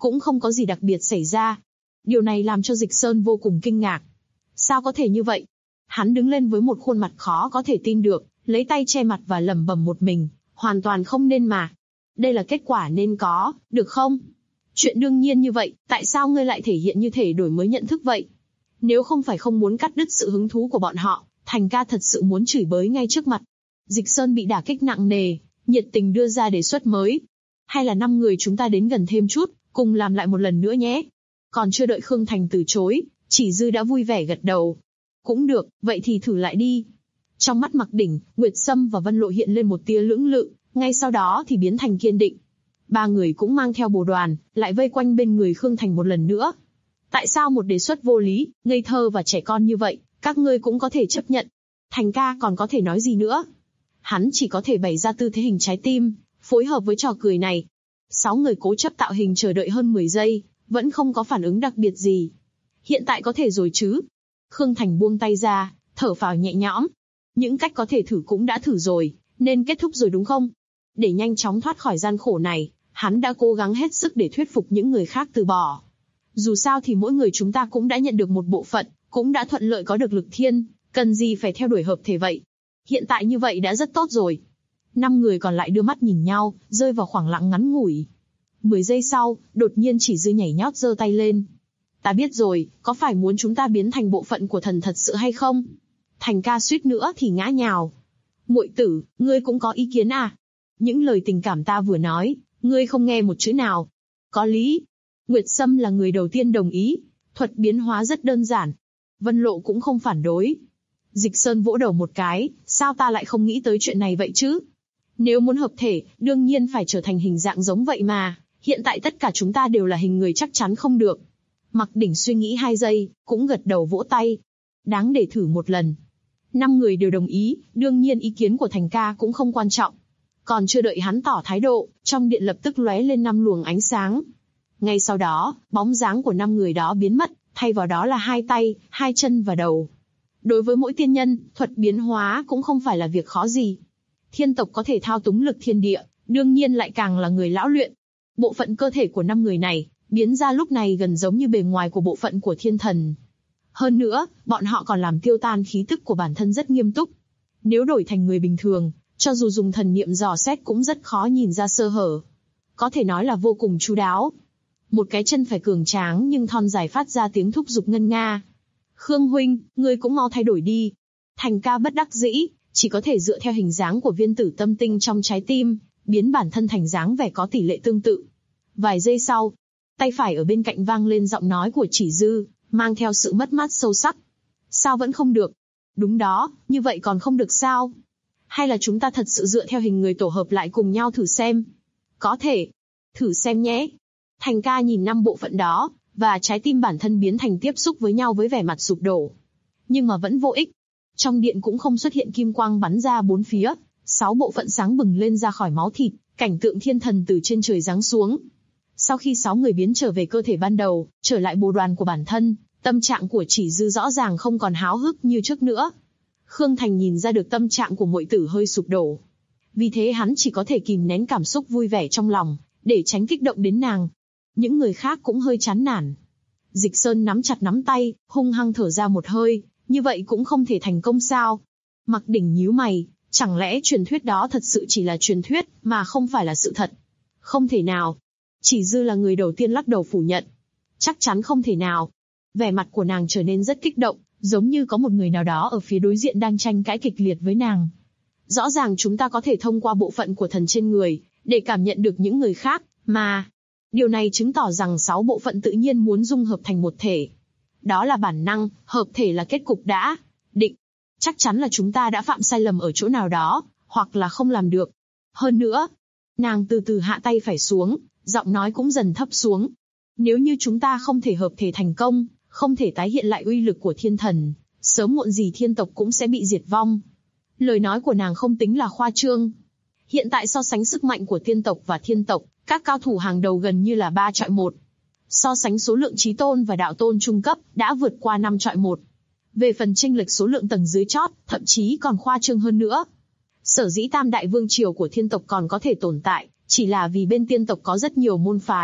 cũng không có gì đặc biệt xảy ra. Điều này làm cho Dịch Sơn vô cùng kinh ngạc. Sao có thể như vậy? Hắn đứng lên với một khuôn mặt khó có thể tin được, lấy tay che mặt và lẩm bẩm một mình, hoàn toàn không nên mà. Đây là kết quả nên có, được không? Chuyện đương nhiên như vậy, tại sao ngươi lại thể hiện như thể đổi mới nhận thức vậy? Nếu không phải không muốn cắt đứt sự hứng thú của bọn họ, Thành ca thật sự muốn chửi bới ngay trước mặt. Dịch Sơn bị đả kích nặng nề, nhiệt tình đưa ra đề xuất mới. Hay là 5 người chúng ta đến gần thêm chút, cùng làm lại một lần nữa nhé. Còn chưa đợi Khương Thành từ chối, Chỉ Dư đã vui vẻ gật đầu. Cũng được, vậy thì thử lại đi. Trong mắt Mặc Đỉnh, Nguyệt Sâm và Vân Lộ hiện lên một tia lưỡng lự, ngay sau đó thì biến thành kiên định. 3 người cũng mang theo bồ đoàn, lại vây quanh bên người Khương Thành một lần nữa. Tại sao một đề xuất vô lý, ngây thơ và trẻ con như vậy, các ngươi cũng có thể chấp nhận? Thành ca còn có thể nói gì nữa? Hắn chỉ có thể bày ra tư thế hình trái tim, phối hợp với trò cười này. 6 người cố chấp tạo hình chờ đợi hơn 10 giây, vẫn không có phản ứng đặc biệt gì. Hiện tại có thể rồi chứ? Khương Thành buông tay ra, thở phào nhẹ nhõm. Những cách có thể thử cũng đã thử rồi, nên kết thúc rồi đúng không? Để nhanh chóng thoát khỏi gian khổ này, hắn đã cố gắng hết sức để thuyết phục những người khác từ bỏ. Dù sao thì mỗi người chúng ta cũng đã nhận được một bộ phận, cũng đã thuận lợi có được lực thiên, cần gì phải theo đuổi hợp thể vậy? Hiện tại như vậy đã rất tốt rồi. 5 người còn lại đưa mắt nhìn nhau, rơi vào khoảng lặng ngắn ngủi. 10 giây sau, đột nhiên Chỉ Dư nhảy nhót giơ tay lên. Ta biết rồi, có phải muốn chúng ta biến thành bộ phận của thần thật sự hay không? Thành ca suýt nữa thì ngã nhào. Muội tử, ngươi cũng có ý kiến à? Những lời tình cảm ta vừa nói, ngươi không nghe một chữ nào. Có lý. Nguyệt Sâm là người đầu tiên đồng ý. Thuật biến hóa rất đơn giản. Vân Lộ cũng không phản đối. Dịch Sơn vỗ đầu một cái, sao ta lại không nghĩ tới chuyện này vậy chứ? Nếu muốn hợp thể, đương nhiên phải trở thành hình dạng giống vậy mà. Hiện tại tất cả chúng ta đều là hình người, chắc chắn không được. Mặc Đỉnh suy nghĩ 2 giây, cũng gật đầu vỗ tay. Đáng để thử một lần. 5 người đều đồng ý, đương nhiên ý kiến của Thành ca cũng không quan trọng. Còn chưa đợi hắn tỏ thái độ, trong điện lập tức lóe lên 5 luồng ánh sáng. Ngay sau đó, bóng dáng của 5 người đó biến mất, thay vào đó là 2 tay, 2 chân và đầu. Đối với mỗi tiên nhân, thuật biến hóa cũng không phải là việc khó gì. Thiên tộc có thể thao túng lực thiên địa, đương nhiên lại càng là người lão luyện. Bộ phận cơ thể của 5 người này, biến ra lúc này gần giống như bề ngoài của bộ phận của thiên thần. Hơn nữa, bọn họ còn làm tiêu tan khí tức của bản thân rất nghiêm túc. Nếu đổi thành người bình thường, cho dù dùng thần niệm dò xét cũng rất khó nhìn ra sơ hở. Có thể nói là vô cùng chu đáo. Một cái chân phải cường tráng nhưng thon dài phát ra tiếng thúc giục ngân nga. Khương huynh, ngươi cũng mau thay đổi đi. Thành ca bất đắc dĩ, chỉ có thể dựa theo hình dáng của viên tử tâm tinh trong trái tim, biến bản thân thành dáng vẻ có tỷ lệ tương tự. Vài giây sau, tay phải ở bên cạnh vang lên giọng nói của Chỉ Dư, mang theo sự mất mát sâu sắc. Sao vẫn không được? Đúng đó, như vậy còn không được sao? Hay là chúng ta thật sự dựa theo hình người tổ hợp lại cùng nhau thử xem? Có thể. Thử xem nhé. Thành ca nhìn 5 bộ phận đó, và trái tim bản thân biến thành tiếp xúc với nhau với vẻ mặt sụp đổ. Nhưng mà vẫn vô ích. Trong điện cũng không xuất hiện kim quang bắn ra 4 phía, 6 bộ phận sáng bừng lên ra khỏi máu thịt, cảnh tượng thiên thần từ trên trời giáng xuống. Sau khi 6 người biến trở về cơ thể ban đầu, trở lại bồ đoàn của bản thân, tâm trạng của Chỉ Dư rõ ràng không còn háo hức như trước nữa. Khương Thành nhìn ra được tâm trạng của muội tử hơi sụp đổ. Vì thế hắn chỉ có thể kìm nén cảm xúc vui vẻ trong lòng, để tránh kích động đến nàng. Những người khác cũng hơi chán nản. Dịch Sơn nắm chặt nắm tay, hung hăng thở ra một hơi, như vậy cũng không thể thành công sao? Mặc Đỉnh nhíu mày, chẳng lẽ truyền thuyết đó thật sự chỉ là truyền thuyết, mà không phải là sự thật? Không thể nào. Chỉ Dư là người đầu tiên lắc đầu phủ nhận. Chắc chắn không thể nào. Vẻ mặt của nàng trở nên rất kích động, giống như có một người nào đó ở phía đối diện đang tranh cãi kịch liệt với nàng. Rõ ràng chúng ta có thể thông qua bộ phận của thần trên người, để cảm nhận được những người khác, mà... Điều này chứng tỏ rằng 6 bộ phận tự nhiên muốn dung hợp thành một thể. Đó là bản năng, hợp thể là kết cục đã định. Chắc chắn là chúng ta đã phạm sai lầm ở chỗ nào đó, hoặc là không làm được. Hơn nữa, nàng từ từ hạ tay phải xuống, giọng nói cũng dần thấp xuống. Nếu như chúng ta không thể hợp thể thành công, không thể tái hiện lại uy lực của thiên thần, sớm muộn gì thiên tộc cũng sẽ bị diệt vong. Lời nói của nàng không tính là khoa trương. Hiện tại so sánh sức mạnh của tiên tộc và thiên tộc, các cao thủ hàng đầu gần như là 3 chọi 1. So sánh số lượng chí tôn và đạo tôn trung cấp, đã vượt qua 5 chọi 1. Về phần chênh lệch số lượng tầng dưới chót, thậm chí còn khoa trương hơn nữa. Sở dĩ tam đại vương triều của thiên tộc còn có thể tồn tại, chỉ là vì bên tiên tộc có rất nhiều môn phái,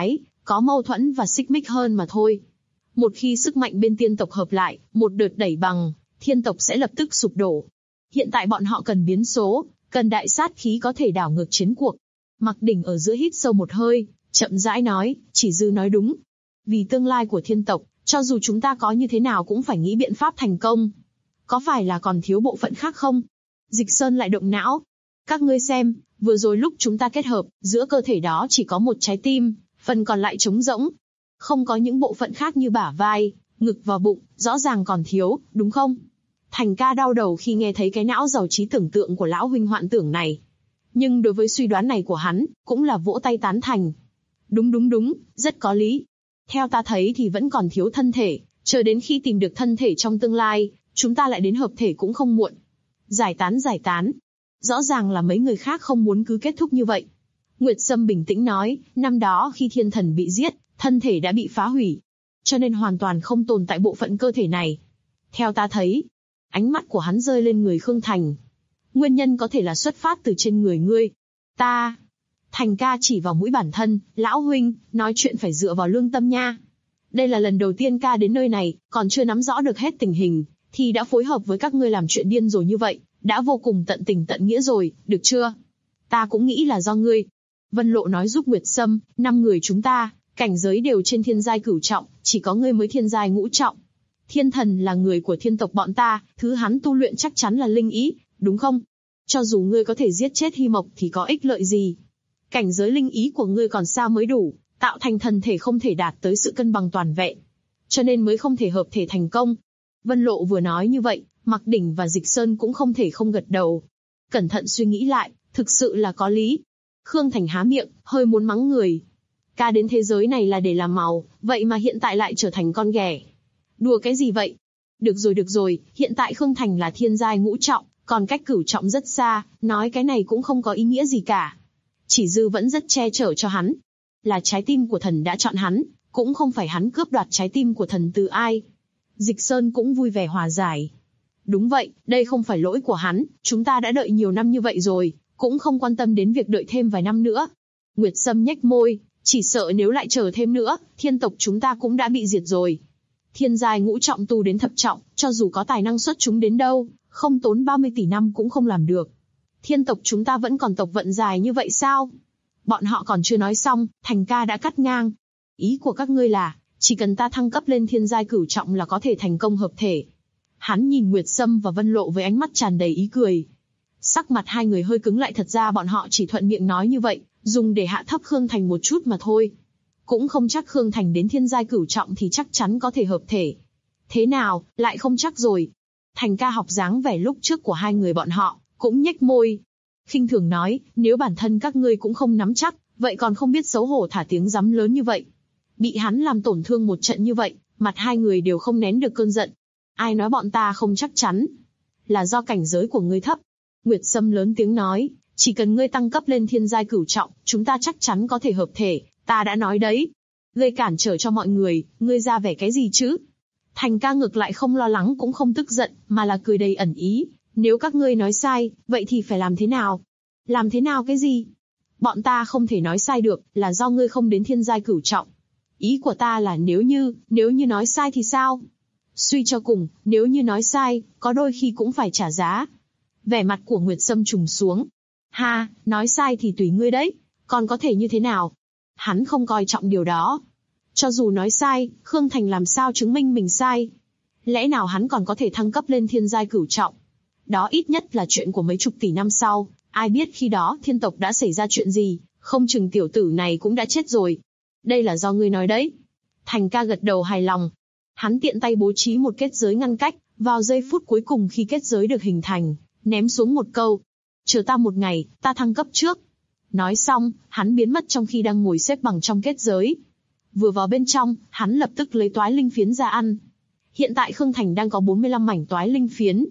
có mâu thuẫn và xích mích hơn mà thôi. Một khi sức mạnh bên tiên tộc hợp lại, một đợt đẩy bằng, thiên tộc sẽ lập tức sụp đổ. Hiện tại bọn họ cần biến số, cần đại sát khí có thể đảo ngược chiến cuộc. Mặc Đỉnh ở giữa hít sâu một hơi, chậm rãi nói, Chỉ Dư nói đúng. Vì tương lai của thiên tộc, cho dù chúng ta có như thế nào cũng phải nghĩ biện pháp thành công. Có phải là còn thiếu bộ phận khác không? Dịch Sơn lại động não. Các ngươi xem, vừa rồi lúc chúng ta kết hợp, giữa cơ thể đó chỉ có một trái tim, phần còn lại trống rỗng. Không có những bộ phận khác như bả vai, ngực và bụng, rõ ràng còn thiếu, đúng không? Thành ca đau đầu khi nghe thấy cái não giàu trí tưởng tượng của lão huynh hoạn tưởng này. Nhưng đối với suy đoán này của hắn, cũng là vỗ tay tán thành. Đúng, rất có lý. Theo ta thấy thì vẫn còn thiếu thân thể, chờ đến khi tìm được thân thể trong tương lai, chúng ta lại đến hợp thể cũng không muộn. Giải tán. Rõ ràng là mấy người khác không muốn cứ kết thúc như vậy. Nguyệt Sâm bình tĩnh nói, năm đó khi thiên thần bị giết, thân thể đã bị phá hủy. Cho nên hoàn toàn không tồn tại bộ phận cơ thể này. Theo ta thấy, ánh mắt của hắn rơi lên người Khương Thành. Nguyên nhân có thể là xuất phát từ trên người ngươi. Ta. Thành ca chỉ vào mũi bản thân, lão huynh, nói chuyện phải dựa vào lương tâm nha. Đây là lần đầu tiên ca đến nơi này, còn chưa nắm rõ được hết tình hình, thì đã phối hợp với các ngươi làm chuyện điên rồi như vậy, đã vô cùng tận tình tận nghĩa rồi, được chưa? Ta cũng nghĩ là do ngươi. Vân Lộ nói giúp Nguyệt Sâm, 5 người chúng ta, cảnh giới đều trên thiên giai cửu trọng, chỉ có ngươi mới thiên giai ngũ trọng. Thiên thần là người của thiên tộc bọn ta, thứ hắn tu luyện chắc chắn là linh ý, đúng không? Cho dù ngươi có thể giết chết Hy Mộc thì có ích lợi gì? Cảnh giới linh ý của ngươi còn xa mới đủ, tạo thành thần thể không thể đạt tới sự cân bằng toàn vẹn. Cho nên mới không thể hợp thể thành công. Vân Lộ vừa nói như vậy, Mặc Đỉnh và Dịch Sơn cũng không thể không gật đầu. Cẩn thận suy nghĩ lại, thực sự là có lý. Khương Thành há miệng, hơi muốn mắng người. Ca đến thế giới này là để làm màu, vậy mà hiện tại lại trở thành con ghẻ. Đùa cái gì vậy? Được rồi, hiện tại Khương Thành là thiên giai ngũ trọng, còn cách cửu trọng rất xa, nói cái này cũng không có ý nghĩa gì cả. Chỉ Dư vẫn rất che chở cho hắn. Là trái tim của thần đã chọn hắn, cũng không phải hắn cướp đoạt trái tim của thần từ ai. Dịch Sơn cũng vui vẻ hòa giải. Đúng vậy, đây không phải lỗi của hắn, chúng ta đã đợi nhiều năm như vậy rồi, cũng không quan tâm đến việc đợi thêm vài năm nữa. Nguyệt Sâm nhếch môi, chỉ sợ nếu lại chờ thêm nữa, thiên tộc chúng ta cũng đã bị diệt rồi. Thiên giai ngũ trọng tu đến thập trọng, cho dù có tài năng xuất chúng đến đâu, không tốn 30 tỷ năm cũng không làm được. Thiên tộc chúng ta vẫn còn tộc vận dài như vậy sao? Bọn họ còn chưa nói xong, Thành ca đã cắt ngang. Ý của các ngươi là, chỉ cần ta thăng cấp lên thiên giai cửu trọng là có thể thành công hợp thể. Hắn nhìn Nguyệt Sâm và Vân Lộ với ánh mắt tràn đầy ý cười. Sắc mặt hai người hơi cứng lại, thật ra bọn họ chỉ thuận miệng nói như vậy, dùng để hạ thấp Khương Thành một chút mà thôi. Cũng không chắc Khương Thành đến thiên giai cửu trọng thì chắc chắn có thể hợp thể. Thế nào, lại không chắc rồi. Thành ca học dáng vẻ lúc trước của hai người bọn họ, cũng nhếch môi. Khinh thường nói, nếu bản thân các ngươi cũng không nắm chắc, vậy còn không biết xấu hổ thả tiếng rắm lớn như vậy. Bị hắn làm tổn thương một trận như vậy, mặt hai người đều không nén được cơn giận. Ai nói bọn ta không chắc chắn? Là do cảnh giới của ngươi thấp. Nguyệt Sâm lớn tiếng nói, chỉ cần ngươi tăng cấp lên thiên giai cửu trọng, chúng ta chắc chắn có thể hợp thể, ta đã nói đấy. Gây cản trở cho mọi người, ngươi ra vẻ cái gì chứ? Thành ca ngược lại không lo lắng cũng không tức giận, mà là cười đầy ẩn ý. Nếu các ngươi nói sai, vậy thì phải làm thế nào? Làm thế nào cái gì? Bọn ta không thể nói sai được, là do ngươi không đến thiên giai cửu trọng. Ý của ta là nếu như nói sai thì sao? Suy cho cùng, nếu như nói sai, có đôi khi cũng phải trả giá. Vẻ mặt của Nguyệt Sâm trùng xuống. Ha, nói sai thì tùy ngươi đấy, còn có thể như thế nào? Hắn không coi trọng điều đó. Cho dù nói sai, Khương Thành làm sao chứng minh mình sai? Lẽ nào hắn còn có thể thăng cấp lên thiên giai cửu trọng? Đó ít nhất là chuyện của mấy chục tỷ năm sau, ai biết khi đó thiên tộc đã xảy ra chuyện gì, không chừng tiểu tử này cũng đã chết rồi. Đây là do ngươi nói đấy. Thành ca gật đầu hài lòng. Hắn tiện tay bố trí một kết giới ngăn cách, vào giây phút cuối cùng khi kết giới được hình thành, ném xuống một câu. Chờ ta một ngày, ta thăng cấp trước. Nói xong, hắn biến mất trong khi đang ngồi xếp bằng trong kết giới. Vừa vào bên trong, hắn lập tức lấy toái linh phiến ra ăn. Hiện tại Khương Thành đang có 45 mảnh toái linh phiến.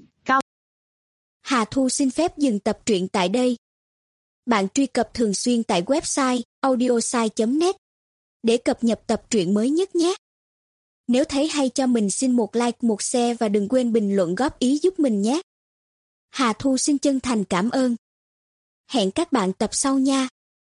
Hà Thu xin phép dừng tập truyện tại đây. Bạn truy cập thường xuyên tại website audiosai.net để cập nhật tập truyện mới nhất nhé. Nếu thấy hay cho mình xin một like, một share và đừng quên bình luận góp ý giúp mình nhé. Hà Thu xin chân thành cảm ơn. Hẹn các bạn tập sau nha.